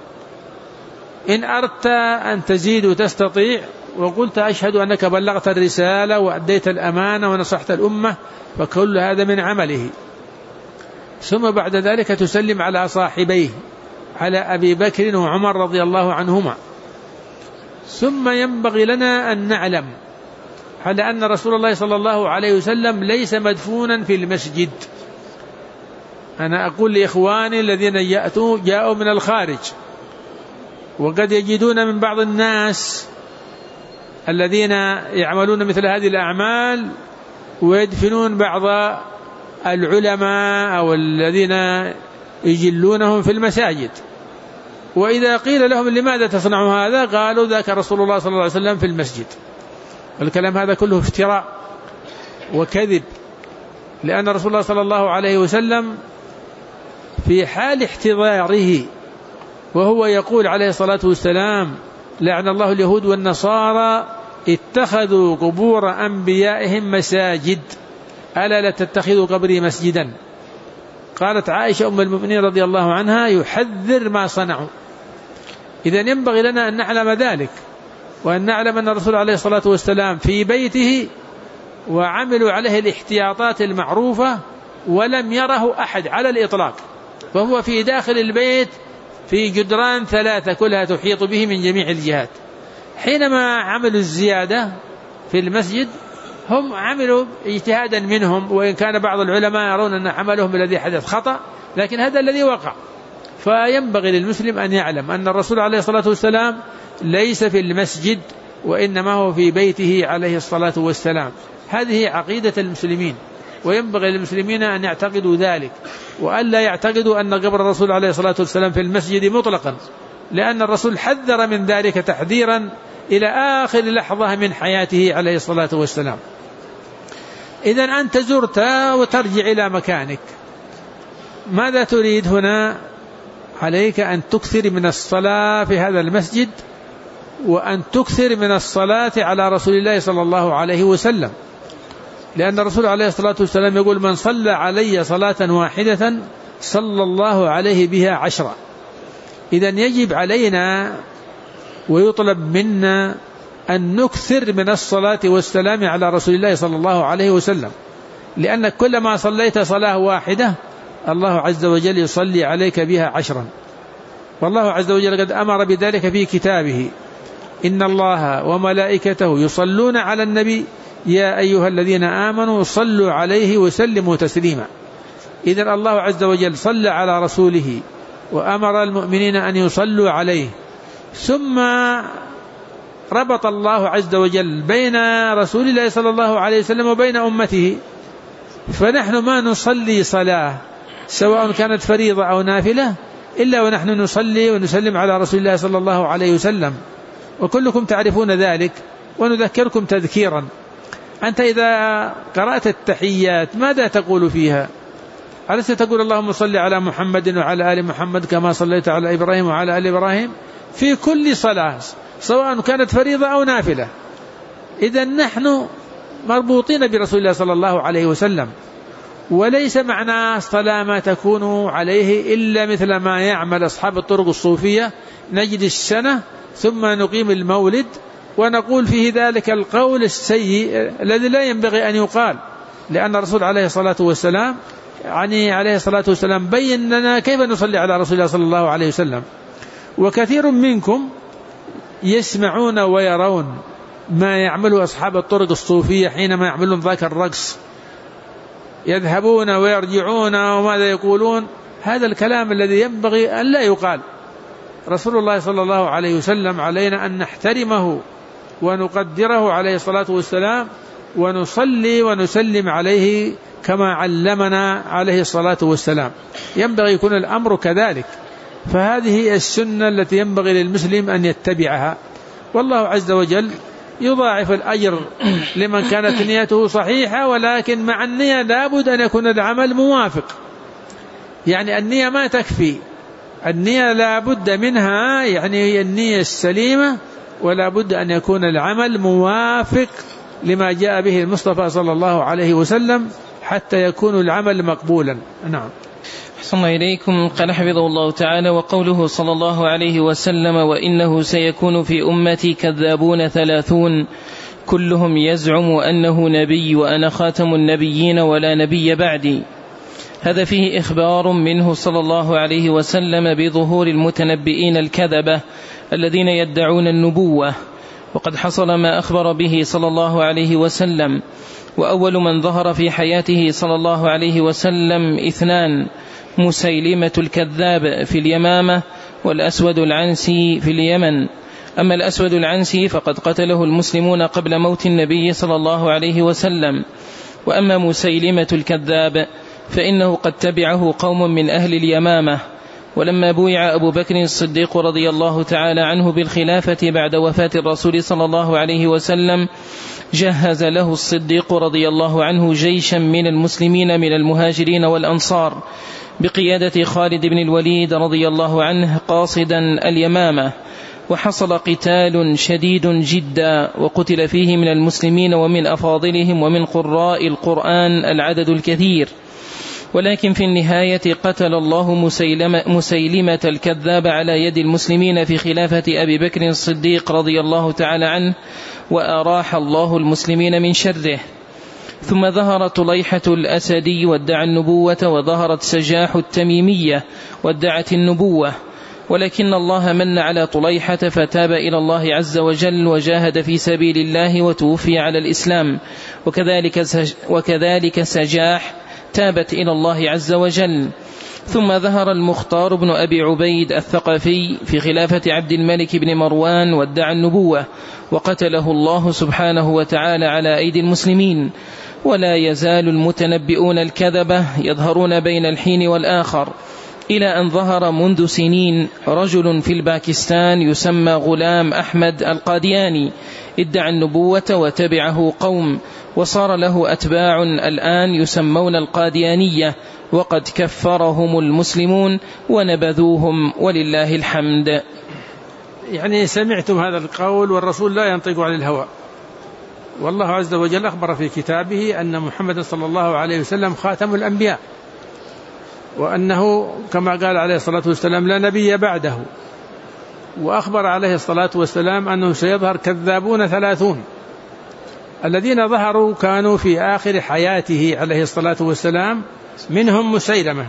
إن أردت أن تزيد وتستطيع وقلت أشهد أنك بلغت الرسالة وأديت الأمانة ونصحت الأمة فكل هذا من عمله. ثم بعد ذلك تسلم على صاحبيه، على أبي بكر وعمر رضي الله عنهما. ثم ينبغي لنا أن نعلم على أن رسول الله صلى الله عليه وسلم ليس مدفونا في المسجد. أنا أقول لإخواني الذين جاءوا من الخارج، وقد يجدون من بعض الناس الذين يعملون مثل هذه الأعمال ويدفنون بعض العلماء أو الذين يجلونهم في المساجد، وإذا قيل لهم لماذا تصنعوا هذا قالوا ذاك رسول الله صلى الله عليه وسلم في المسجد. الكلام هذا كله افتراء وكذب، لأن رسول الله صلى الله عليه وسلم في حال احتضاره وهو يقول عليه الصلاة والسلام: لعن الله اليهود والنصارى اتخذوا قبور أنبيائهم مساجد ألا لا تتخذوا قبري مسجدا. قالت عائشة أم المؤمنين رضي الله عنها: يحذر ما صنعوا. إذن ينبغي لنا أن نعلم ذلك، وأن نعلم أن الرسول عليه الصلاة والسلام في بيته وعملوا عليه الاحتياطات المعروفة ولم يره أحد على الإطلاق، فهو في داخل البيت في جدران 3 كلها تحيط به من جميع الجهات. حينما عملوا الزيادة في المسجد هم عملوا اجتهادا منهم، وإن كان بعض العلماء يرون أن عملهم الذي حدث خطأ، لكن هذا الذي وقع. فينبغي للمسلم أن يعلم أن الرسول عليه الصلاة والسلام ليس في المسجد، وإنما هو في بيته عليه الصلاة والسلام. هذه عقيدة المسلمين، وينبغي للمسلمين أن يعتقدوا ذلك، وألا يعتقدوا أن قبر الرسول عليه الصلاة والسلام في المسجد مطلقا، لأن الرسول حذر من ذلك تحذيرا إلى آخر لحظة من حياته عليه الصلاة والسلام. إذن أنت زرت وترجع إلى مكانك، ماذا تريد هنا؟ عليك أن تكثر من الصلاة في هذا المسجد، وأن تكثر من الصلاة على رسول الله صلى الله عليه وسلم، لأن الرسول عليه الصلاة والسلام يقول: من صلى علي صلاة واحدة صلى الله عليه بها 10. إذن يجب علينا ويطلب منا أن نكثر من الصلاة والسلام على رسول الله صلى الله عليه وسلم، لأنك كلما صليت صلاة واحدة الله عز وجل يصلي عليك بها 10. والله عز وجل قد أمر بذلك في كتابه: إن الله وملائكته يصلون على النبي يا أيها الذين آمنوا صلوا عليه وسلموا تسليما. إذن الله عز وجل صلى على رسوله وأمر المؤمنين أن يصلوا عليه، ثم ربط الله عز وجل بين رسول الله صلى الله عليه وسلم وبين أمته. فنحن ما نصلي صلاة سواء كانت فريضة أو نافلة إلا ونحن نصلي ونسلم على رسول الله صلى الله عليه وسلم، وكلكم تعرفون ذلك، ونذكركم تذكيرا. أنت إذا قرأت التحيات ماذا تقول فيها؟ ألست تقول: اللهم صل على محمد وعلى آل محمد كما صليت على إبراهيم وعلى آل إبراهيم، في كل صلاة سواء كانت فريضة أو نافلة. إذن نحن مربوطين برسول الله صلى الله عليه وسلم، وليس معنى صلاة ما تكون عليه إلا مثل ما يعمل أصحاب الطرق الصوفية: نجد السنة ثم نقيم المولد ونقول فيه ذلك القول السيء الذي لا ينبغي أن يقال، لأن الرسول عليه الصلاة والسلام بين لنا كيف نصلي على رسول الله صلى الله عليه وسلم. وكثير منكم يسمعون ويرون ما يعمله أصحاب الطرق الصوفية حينما يعملون ذاك الرقص، يذهبون ويرجعون وماذا يقولون. هذا الكلام الذي ينبغي أن لا يقال. رسول الله صلى الله عليه وسلم علينا أن نحترمه ونقدره عليه الصلاة والسلام، ونصلي ونسلم عليه كما علمنا عليه الصلاة والسلام. ينبغي يكون الأمر كذلك. فهذه السنة التي ينبغي للمسلم أن يتبعها، والله عز وجل يضاعف الأجر لمن كانت نيته صحيحة، ولكن مع النية لابد أن يكون العمل موافق. يعني النية ما تكفي، النية لابد منها، يعني النية السليمة، ولا بد أن يكون العمل موافق لما جاء به المصطفى صلى الله عليه وسلم، حتى يكون العمل مقبولا. نعم. أحسن إليكم. قال حفظه الله تعالى: وقوله صلى الله عليه وسلم: وإنه سيكون في أمتي كذابون 30 كلهم يزعم أنه نبي وأنا خاتم النبيين ولا نبي بعدي. هذا فيه إخبار منه صلى الله عليه وسلم بظهور المتنبئين الكذبة الذين يدعون النبوة، وقد حصل ما أخبر به صلى الله عليه وسلم. وأول من ظهر في حياته صلى الله عليه وسلم 2: مسيلمة الكذاب في اليمامة، والأسود العنسي في اليمن. أما الأسود العنسي فقد قتله المسلمون قبل موت النبي صلى الله عليه وسلم، وأما مسيلمة الكذاب فإنه قد تبعه قوم من أهل اليمامة. ولما بويع أبو بكر الصديق رضي الله تعالى عنه بالخلافة بعد وفاة الرسول صلى الله عليه وسلم، جهز له الصديق رضي الله عنه جيشا من المسلمين من المهاجرين والأنصار بقيادة خالد بن الوليد رضي الله عنه قاصدا اليمامة، وحصل قتال شديد جدا، وقتل فيه من المسلمين ومن أفاضلهم ومن قراء القرآن العدد الكثير. ولكن في النهاية قتل الله مسيلمة الكذاب على يد المسلمين في خلافة أبي بكر الصديق رضي الله تعالى عنه، وأراح الله المسلمين من شره. ثم ظهر طليحة الأسدي وادعى النبوة، وظهرت سجاح التميمية وادعت النبوة، ولكن الله من على طليحة فتاب إلى الله عز وجل وجاهد في سبيل الله وتوفي على الإسلام، وكذلك سجاح تابت إلى الله عز وجل. ثم ظهر المختار بن أبي عبيد الثقفي في خلافة عبد الملك بن مروان وادعى النبوة، وقتله الله سبحانه وتعالى على أيدي المسلمين. ولا يزال المتنبئون الكذبة يظهرون بين الحين والآخر، إلى أن ظهر منذ سنين رجل في الباكستان يسمى غلام أحمد القادياني، ادعى النبوة وتبعه قوم، وصار له أتباع الآن يسمون القاديانية، وقد كفرهم المسلمون ونبذوهم ولله الحمد. يعني سمعتم هذا القول، والرسول لا ينطق عن الهوى، والله عز وجل أخبر في كتابه أن محمد صلى الله عليه وسلم خاتم الأنبياء، وأنه كما قال عليه الصلاة والسلام لا نبي بعده، وأخبر عليه الصلاة والسلام أنه سيظهر كذابون 30. الذين ظهروا كانوا في آخر حياته عليه الصلاة والسلام، منهم مسيلمة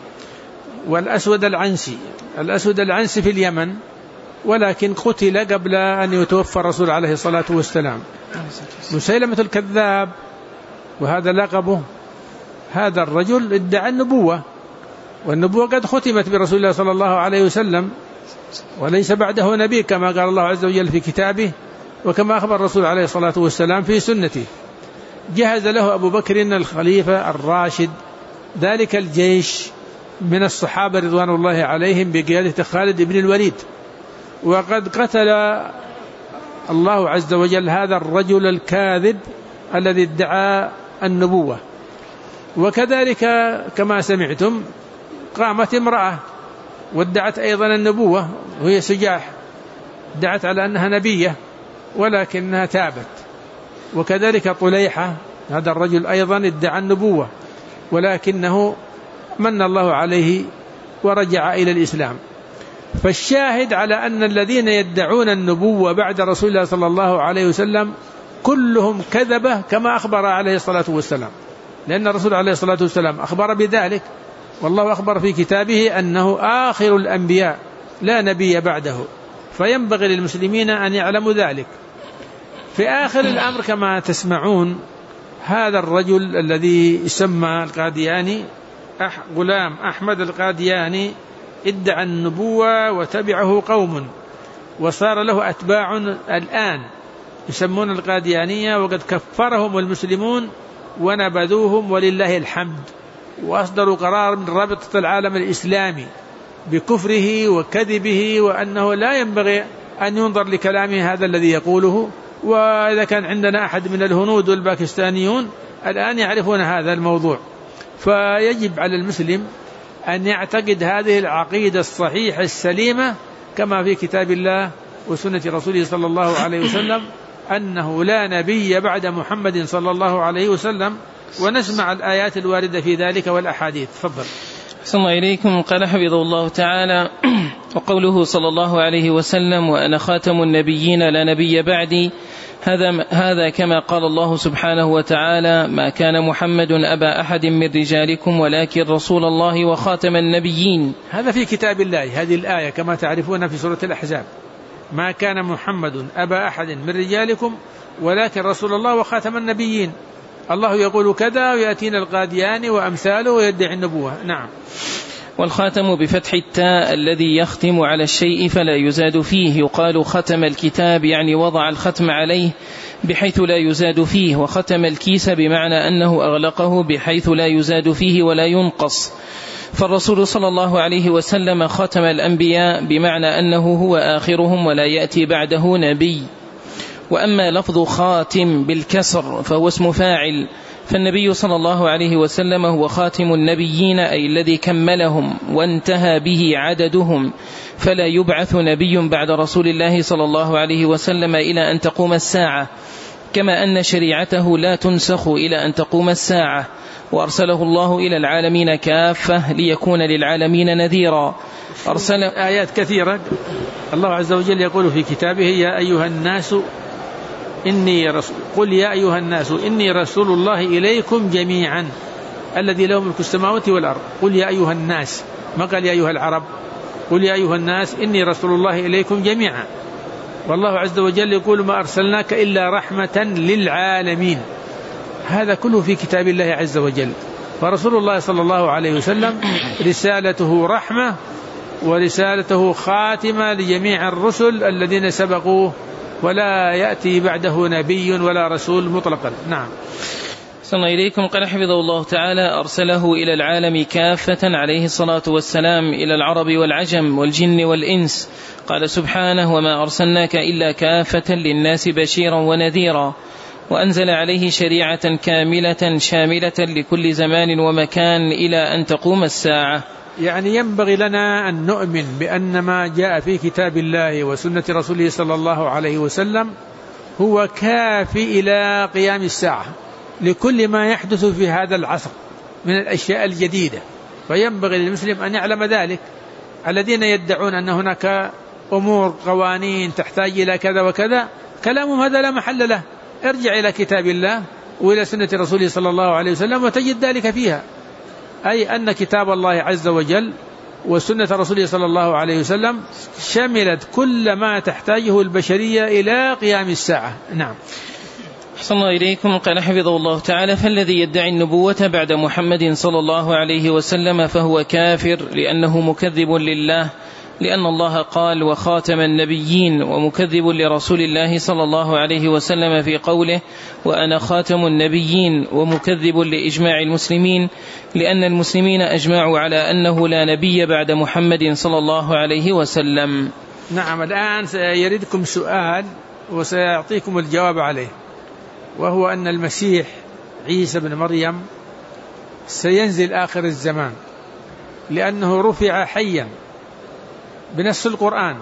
والأسود العنسي. الأسود العنسي في اليمن، ولكن قتل قبل أن يتوفى الرسول عليه الصلاة والسلام. مسيلمة الكذاب وهذا لقبه، هذا الرجل ادعى النبوة، والنبوة قد ختمت برسول الله صلى الله عليه وسلم، وليس بعده نبي كما قال الله عز وجل في كتابه، وكما أخبر الرسول عليه الصلاة والسلام في سنته. جهز له أبو بكر الخليفة الراشد ذلك الجيش من الصحابة رضوان الله عليهم بقيادة خالد بن الوليد، وقد قتل الله عز وجل هذا الرجل الكاذب الذي ادعى النبوة. وكذلك كما سمعتم قامت امرأة وادعت أيضا النبوة، وهي سجاح، ادعت على أنها نبية ولكنها تابت. وكذلك طليحة، هذا الرجل أيضا ادعى النبوة، ولكنه من الله عليه ورجع إلى الإسلام. فالشاهد على أن الذين يدعون النبوة بعد رسول الله صلى الله عليه وسلم كلهم كذبة كما أخبر عليه الصلاة والسلام، لأن الرسول عليه الصلاة والسلام أخبر بذلك، والله أخبر في كتابه أنه آخر الأنبياء لا نبي بعده، فينبغي للمسلمين أن يعلموا ذلك. في آخر الأمر كما تسمعون هذا الرجل الذي يسمى القادياني غلام أحمد القادياني ادعى النبوة وتبعه قوم، وصار له أتباع الآن يسمون القاديانية، وقد كفرهم المسلمون ونبذوهم ولله الحمد، وأصدروا قرار من رابطة العالم الإسلامي بكفره وكذبه، وأنه لا ينبغي أن ينظر لكلامه هذا الذي يقوله. وإذا كان عندنا أحد من الهنود والباكستانيون الآن يعرفون هذا الموضوع، فيجب على المسلم أن يعتقد هذه العقيدة الصحيحة السليمة كما في كتاب الله وسنة رسوله صلى الله عليه وسلم، أنه لا نبي بعد محمد صلى الله عليه وسلم، ونسمع الآيات الواردة في ذلك والأحاديث. تفضل. أحسن الله إليكم. قال حفظه الله تعالى: وقوله صلى الله عليه وسلم: وأنا خاتم النبيين لا نبي بعدي، هذا كما قال الله سبحانه وتعالى: ما كان محمد أبا أحد من رجالكم ولكن رسول الله وخاتم النبيين. هذا في كتاب الله، هذه الآية كما تعرفون في سورة الأحزاب: ما كان محمد أبا أحد من رجالكم ولكن رسول الله وخاتم النبيين. الله يقول كذا ويأتينا القاديان وأمثاله ويدعي النبوة. نعم. والخاتم بفتح التاء الذي يختم على الشيء فلا يزاد فيه، يقال ختم الكتاب يعني وضع الختم عليه بحيث لا يزاد فيه، وختم الكيس بمعنى أنه أغلقه بحيث لا يزاد فيه ولا ينقص. فالرسول صلى الله عليه وسلم ختم الأنبياء بمعنى أنه هو آخرهم ولا يأتي بعده نبي. وأما لفظ خاتم بالكسر فهو اسم فاعل، فالنبي صلى الله عليه وسلم هو خاتم النبيين، أي الذي كملهم وانتهى به عددهم، فلا يبعث نبي بعد رسول الله صلى الله عليه وسلم إلى أن تقوم الساعة، كما أن شريعته لا تنسخ إلى أن تقوم الساعة. وأرسله الله إلى العالمين كافة ليكون للعالمين نذيرا. أرسل آيات كثيرة. الله عز وجل يقول في كتابه: يا أيها الناس قل يا أيها الناس إني رسول الله إليكم جميعا الذي له ملك السماوات والأرض. قل يا أيها الناس، ما قال يا أيها العرب. قل يا أيها الناس إني رسول الله إليكم جميعا. والله عز وجل يقول: ما أرسلناك إلا رحمة للعالمين. هذا كله في كتاب الله عز وجل. فرسول الله صلى الله عليه وسلم رسالته رحمة، ورسالته خاتمة لجميع الرسل الذين سبقوه، ولا يأتي بعده نبي ولا رسول مطلقا. نعم. صلى إليكم. قال حفظه الله تعالى: أرسله إلى العالم كافة عليه الصلاة والسلام، إلى العرب والعجم والجن والإنس. قال سبحانه: وما أرسلناك إلا كافة للناس بشيرا ونذيرا. وأنزل عليه شريعة كاملة شاملة لكل زمان ومكان إلى أن تقوم الساعة. يعني ينبغي لنا أن نؤمن بأن ما جاء في كتاب الله وسنة رسوله صلى الله عليه وسلم هو كافي إلى قيام الساعة لكل ما يحدث في هذا العصر من الأشياء الجديدة. فينبغي للمسلم أن يعلم ذلك. الذين يدعون أن هناك أمور قوانين تحتاج إلى كذا وكذا، كلامهم هذا لا محل له. ارجع إلى كتاب الله وإلى سنة رسوله صلى الله عليه وسلم وتجد ذلك فيها، أي أن كتاب الله عز وجل وسنة رسوله صلى الله عليه وسلم شملت كل ما تحتاجه البشرية إلى قيام الساعة. نعم. أحسن الله إليكم. قال حفظه الله تعالى: فالذي يدعي النبوة بعد محمد صلى الله عليه وسلم فهو كافر، لأنه مكذب لله، لأن الله قال: وخاتم النبيين، ومكذب لرسول الله صلى الله عليه وسلم في قوله: وأنا خاتم النبيين، ومكذب لإجماع المسلمين، لأن المسلمين أجمعوا على أنه لا نبي بعد محمد صلى الله عليه وسلم. نعم. الآن سيردكم سؤال وسيعطيكم الجواب عليه، وهو أن المسيح عيسى بن مريم سينزل آخر الزمان، لأنه رفع حيا بنص القرآن.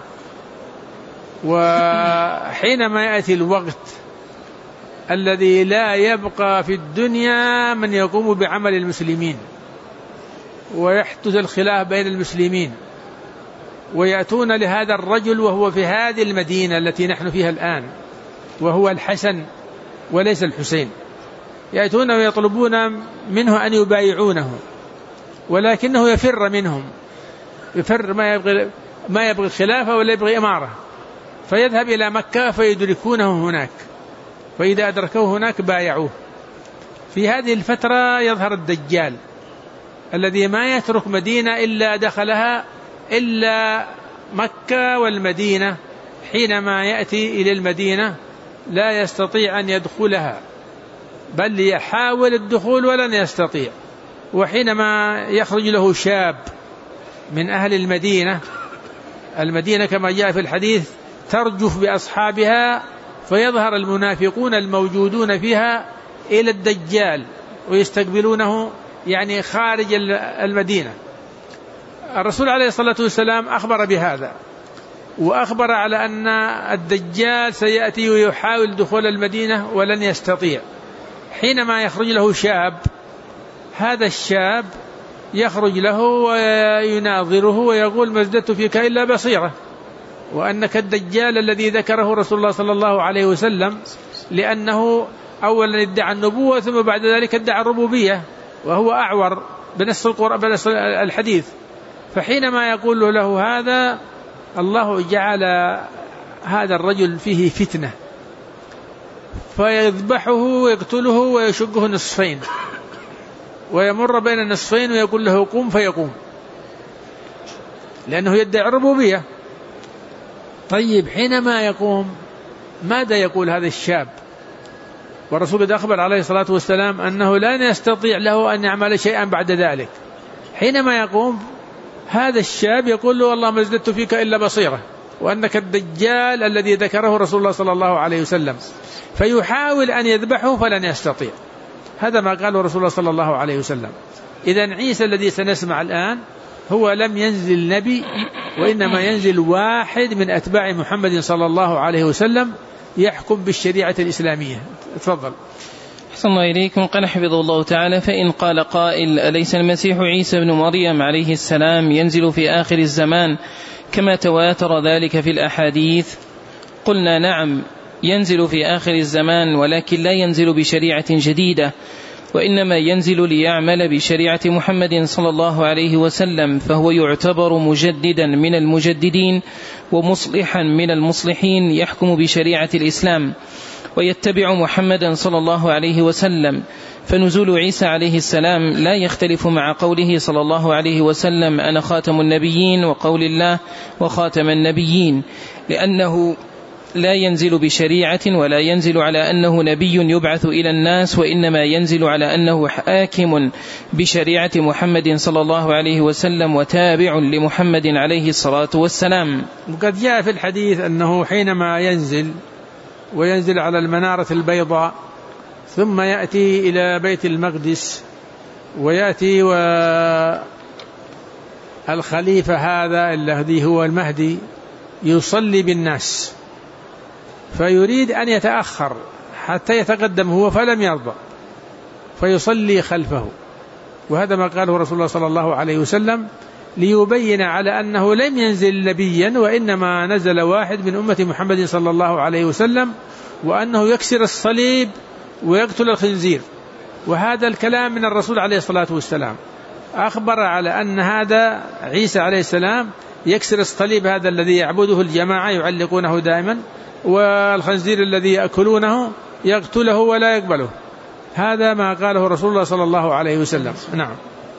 وحينما يأتي الوقت الذي لا يبقى في الدنيا من يقوم بعمل المسلمين، ويحدث الخلاف بين المسلمين، ويأتون لهذا الرجل وهو في هذه المدينة التي نحن فيها الآن، وهو الحسن وليس الحسين، يأتون ويطلبون منه أن يبايعونه، ولكنه يفر منهم، يفر، ما يبغي الخلافة ولا يبغي إمارة، فيذهب إلى مكة فيدركونه هناك، فإذا أدركوه هناك بايعوه. في هذه الفترة يظهر الدجال الذي ما يترك مدينة إلا دخلها إلا مكة والمدينة. حينما يأتي إلى المدينة لا يستطيع أن يدخلها، بل يحاول الدخول ولن يستطيع. وحينما يخرج له شاب من أهل المدينة كما جاء في الحديث ترجف بأصحابها، فيظهر المنافقون الموجودون فيها إلى الدجال ويستقبلونه يعني خارج المدينة. الرسول عليه الصلاة والسلام أخبر بهذا، وأخبر على أن الدجال سيأتي ويحاول دخول المدينة ولن يستطيع، حينما يخرج له شاب، هذا الشاب يخرج له ويناظره ويقول ما ازددت فيك إلا بصيرة، وأنك الدجال الذي ذكره رسول الله صلى الله عليه وسلم، لأنه أولا ادعى النبوة ثم بعد ذلك ادعى الربوبية، وهو أعور بنص القرآن بنص الحديث. فحينما يقول له هذا، الله جعل هذا الرجل فيه فتنة، فيذبحه ويقتله ويشقه نصفين، ويمر بين النصفين ويقول له قم فيقوم، لأنه يدعي الربوبية. طيب حينما يقوم ماذا يقول هذا الشاب؟ والرسول قد أخبر عليه الصلاة والسلام أنه لا يستطيع له أن يعمل شيئا بعد ذلك. حينما يقوم هذا الشاب يقول له والله ما ازددت فيك إلا بصيرة، وأنك الدجال الذي ذكره رسول الله صلى الله عليه وسلم، فيحاول أن يذبحه فلن يستطيع. هذا ما قاله رسول الله صلى الله عليه وسلم. إذن عيسى الذي سنسمع الآن هو لم ينزل نبي، وإنما ينزل واحد من أتباع محمد صلى الله عليه وسلم يحكم بالشريعة الإسلامية. تفضل. أحسن الله إليكم. قال حفظه الله تعالى: فإن قال قائل: أليس المسيح عيسى بن مريم عليه السلام ينزل في آخر الزمان كما تواتر ذلك في الأحاديث؟ قلنا: نعم، ينزل في آخر الزمان، ولكن لا ينزل بشريعة جديدة، وإنما ينزل ليعمل بشريعة محمد صلى الله عليه وسلم، فهو يعتبر مجددا من المجددين ومصلحا من المصلحين، يحكم بشريعة الإسلام ويتبع محمدا صلى الله عليه وسلم. فنزول عيسى عليه السلام لا يختلف مع قوله صلى الله عليه وسلم: أنا خاتم النبيين، وقول الله: وخاتم النبيين، لأنه لا ينزل بشريعة ولا ينزل على أنه نبي يبعث إلى الناس، وإنما ينزل على أنه حاكم بشريعة محمد صلى الله عليه وسلم وتابع لمحمد عليه الصلاة والسلام. وقد جاء في الحديث أنه حينما ينزل على المنارة البيضاء ثم يأتي إلى بيت المقدس، ويأتي والخليفة هذا الذي هو المهدي يصلي بالناس، فيريد أن يتأخر حتى يتقدم هو، فلم يرضى، فيصلي خلفه. وهذا ما قاله رسول الله صلى الله عليه وسلم ليبين على أنه لم ينزل نبيا، وإنما نزل واحد من أمة محمد صلى الله عليه وسلم، وأنه يكسر الصليب ويقتل الخنزير. وهذا الكلام من الرسول عليه الصلاة والسلام، أخبر على أن هذا عيسى عليه السلام يكسر الصليب هذا الذي يعبده الجماعة يعلقونه دائما، والخنزير الذي يأكلونه يقتله ولا يقبله. هذا ما قاله رسول الله صلى الله عليه وسلم. نعم.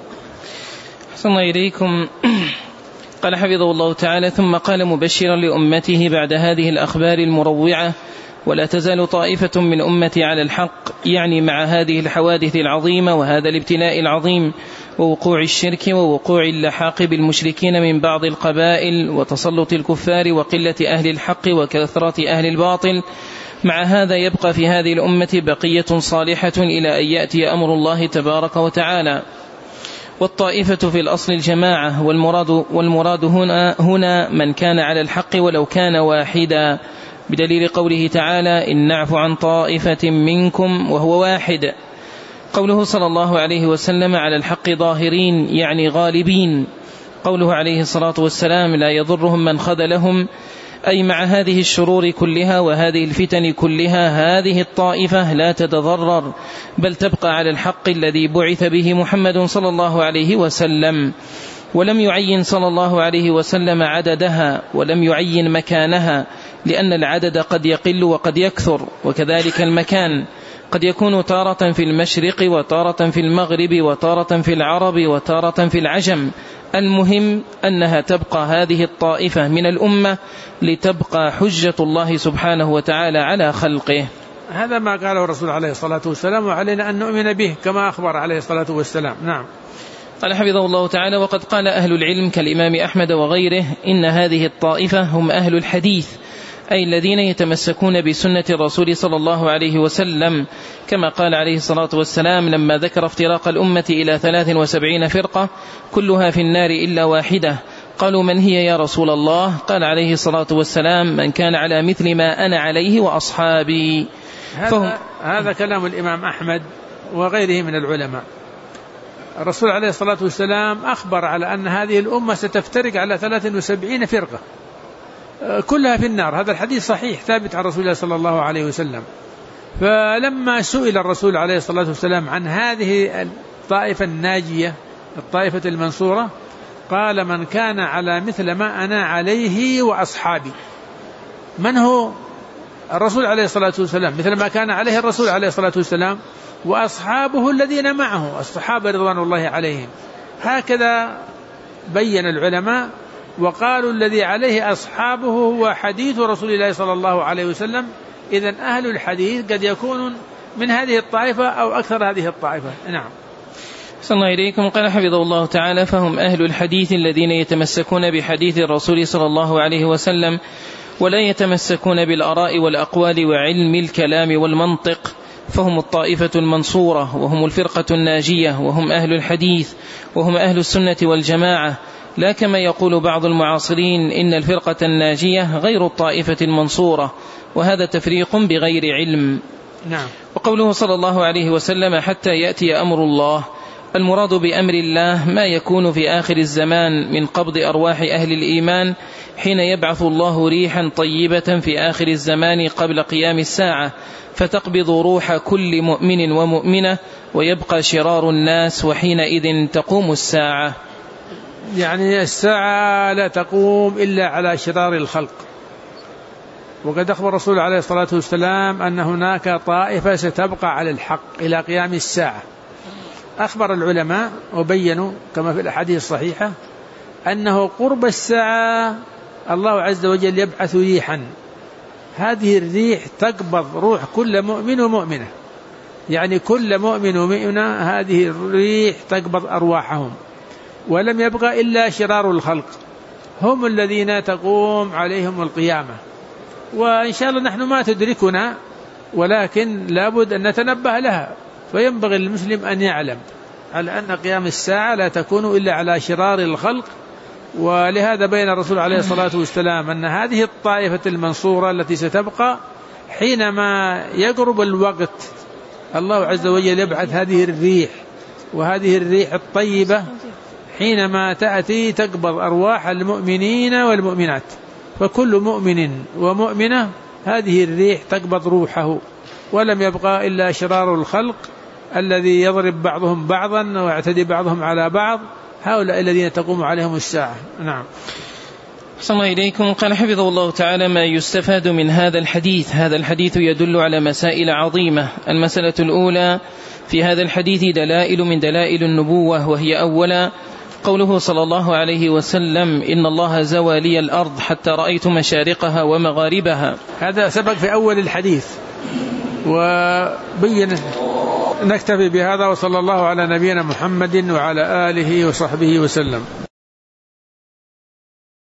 أحسن الله إليكم. قال حفظه الله تعالى: ثم قال مبشرا لأمته بعد هذه الأخبار المروعة: ولا تزال طائفة من أمتي على الحق، يعني مع هذه الحوادث العظيمة وهذا الابتلاء العظيم ووقوع الشرك ووقوع اللحاق بالمشركين من بعض القبائل وتسلط الكفار وقلة أهل الحق وكثرة أهل الباطل، مع هذا يبقى في هذه الأمة بقية صالحة إلى أن يأتي أمر الله تبارك وتعالى. والطائفة في الأصل الجماعة، والمراد هنا من كان على الحق ولو كان واحدا، بدليل قوله تعالى: إن نعفو عن طائفة منكم وهو واحد. قوله صلى الله عليه وسلم: على الحق ظاهرين، يعني غالبين. قوله عليه الصلاة والسلام: لا يضرهم من خذلهم، أي مع هذه الشرور كلها وهذه الفتن كلها هذه الطائفة لا تتضرر، بل تبقى على الحق الذي بعث به محمد صلى الله عليه وسلم. ولم يعين صلى الله عليه وسلم عددها، ولم يعين مكانها، لأن العدد قد يقل وقد يكثر، وكذلك المكان قد يكون تارة في المشرق وتارة في المغرب وتارة في العرب وتارة في العجم. المهم أنها تبقى هذه الطائفة من الأمة لتبقى حجة الله سبحانه وتعالى على خلقه. هذا ما قاله الرسول عليه الصلاة والسلام، وعلينا أن نؤمن به كما أخبر عليه الصلاة والسلام. نعم. قال حفظه الله تعالى: وقد قال أهل العلم كالإمام أحمد وغيره إن هذه الطائفة هم أهل الحديث، أي الذين يتمسكون بسنة الرسول صلى الله عليه وسلم، كما قال عليه الصلاة والسلام لما ذكر افتراق الأمة إلى 73 فرقة كلها في النار إلا واحدة. قالوا: من هي يا رسول الله؟ قال عليه الصلاة والسلام: من كان على مثل ما أنا عليه وأصحابي. هذا كلام الإمام أحمد وغيره من العلماء. الرسول عليه الصلاة والسلام أخبر على أن هذه الأمة ستفترق على 73 فرقة كلها في النار. هذا الحديث صحيح ثابت عن رسول الله صلى الله عليه وسلم. فلما سئل الرسول عليه الصلاة والسلام عن هذه الطائفة الناجية الطائفة المنصورة قال: من كان على مثل ما أنا عليه وأصحابي. من هو الرسول عليه الصلاة والسلام؟ مثل ما كان عليه الرسول عليه الصلاة والسلام وأصحابه الذين معه الصحابة رضوان الله عليهم. هكذا بين العلماء وقالوا: الذي عليه أصحابه هو حديث رسول الله صلى الله عليه وسلم. إذن أهل الحديث قد يكونون من هذه الطائفة أو أكثر هذه الطائفة. نعم. صلى الله عليكم. قال حفظه الله تعالى: فهم أهل الحديث الذين يتمسكون بحديث الرسول صلى الله عليه وسلم ولا يتمسكون بالآراء والأقوال وعلم الكلام والمنطق، فهم الطائفة المنصورة وهم الفرقة الناجية وهم أهل الحديث وهم أهل السنة والجماعة، لا كما يقول بعض المعاصرين إن الفرقة الناجية غير الطائفة المنصورة، وهذا تفريق بغير علم. نعم. وقوله صلى الله عليه وسلم: حتى يأتي أمر الله، المراد بأمر الله ما يكون في آخر الزمان من قبض أرواح أهل الإيمان حين يبعث الله ريحا طيبة في آخر الزمان قبل قيام الساعة، فتقبض روح كل مؤمن ومؤمنة ويبقى شرار الناس، وحينئذ تقوم الساعة. يعني الساعة لا تقوم إلا على شرار الخلق. وقد أخبر الرسول عليه الصلاة والسلام أن هناك طائفة ستبقى على الحق إلى قيام الساعة. أخبر العلماء وبينوا كما في الأحاديث الصحيحة أنه قرب الساعة الله عز وجل يبعث ريحا، هذه الريح تقبض روح كل مؤمن ومؤمنة، يعني كل مؤمن ومؤمنة هذه الريح تقبض أرواحهم، ولم يبقى إلا شرار الخلق هم الذين تقوم عليهم القيامة. وإن شاء الله نحن ما تدركنا، ولكن لابد أن نتنبه لها. فينبغي للمسلم أن يعلم على أن قيام الساعة لا تكون إلا على شرار الخلق. ولهذا بين الرسول عليه الصلاة والسلام أن هذه الطائفة المنصورة التي ستبقى حينما يقرب الوقت الله عز وجل يبعث هذه الريح، وهذه الريح الطيبة حينما تأتي تقبض أرواح المؤمنين والمؤمنات، فكل مؤمن ومؤمنة هذه الريح تقبض روحه، ولم يبقى إلا شرار الخلق الذي يضرب بعضهم بعضا ويعتدي بعضهم على بعض، هؤلاء الذين تقوم عليهم الساعة. نعم. صلى الله إليكم. قال حفظه الله تعالى: ما يستفاد من هذا الحديث. هذا الحديث يدل على مسائل عظيمة. المسألة الأولى: في هذا الحديث دلائل من دلائل النبوة، وهي أولا قوله صلى الله عليه وسلم: إن الله زوى لي الأرض حتى رأيت مشارقها ومغاربها. هذا سبق في أول الحديث وبين. نكتفي بهذا، وصلى الله على نبينا محمد وعلى آله وصحبه وسلم.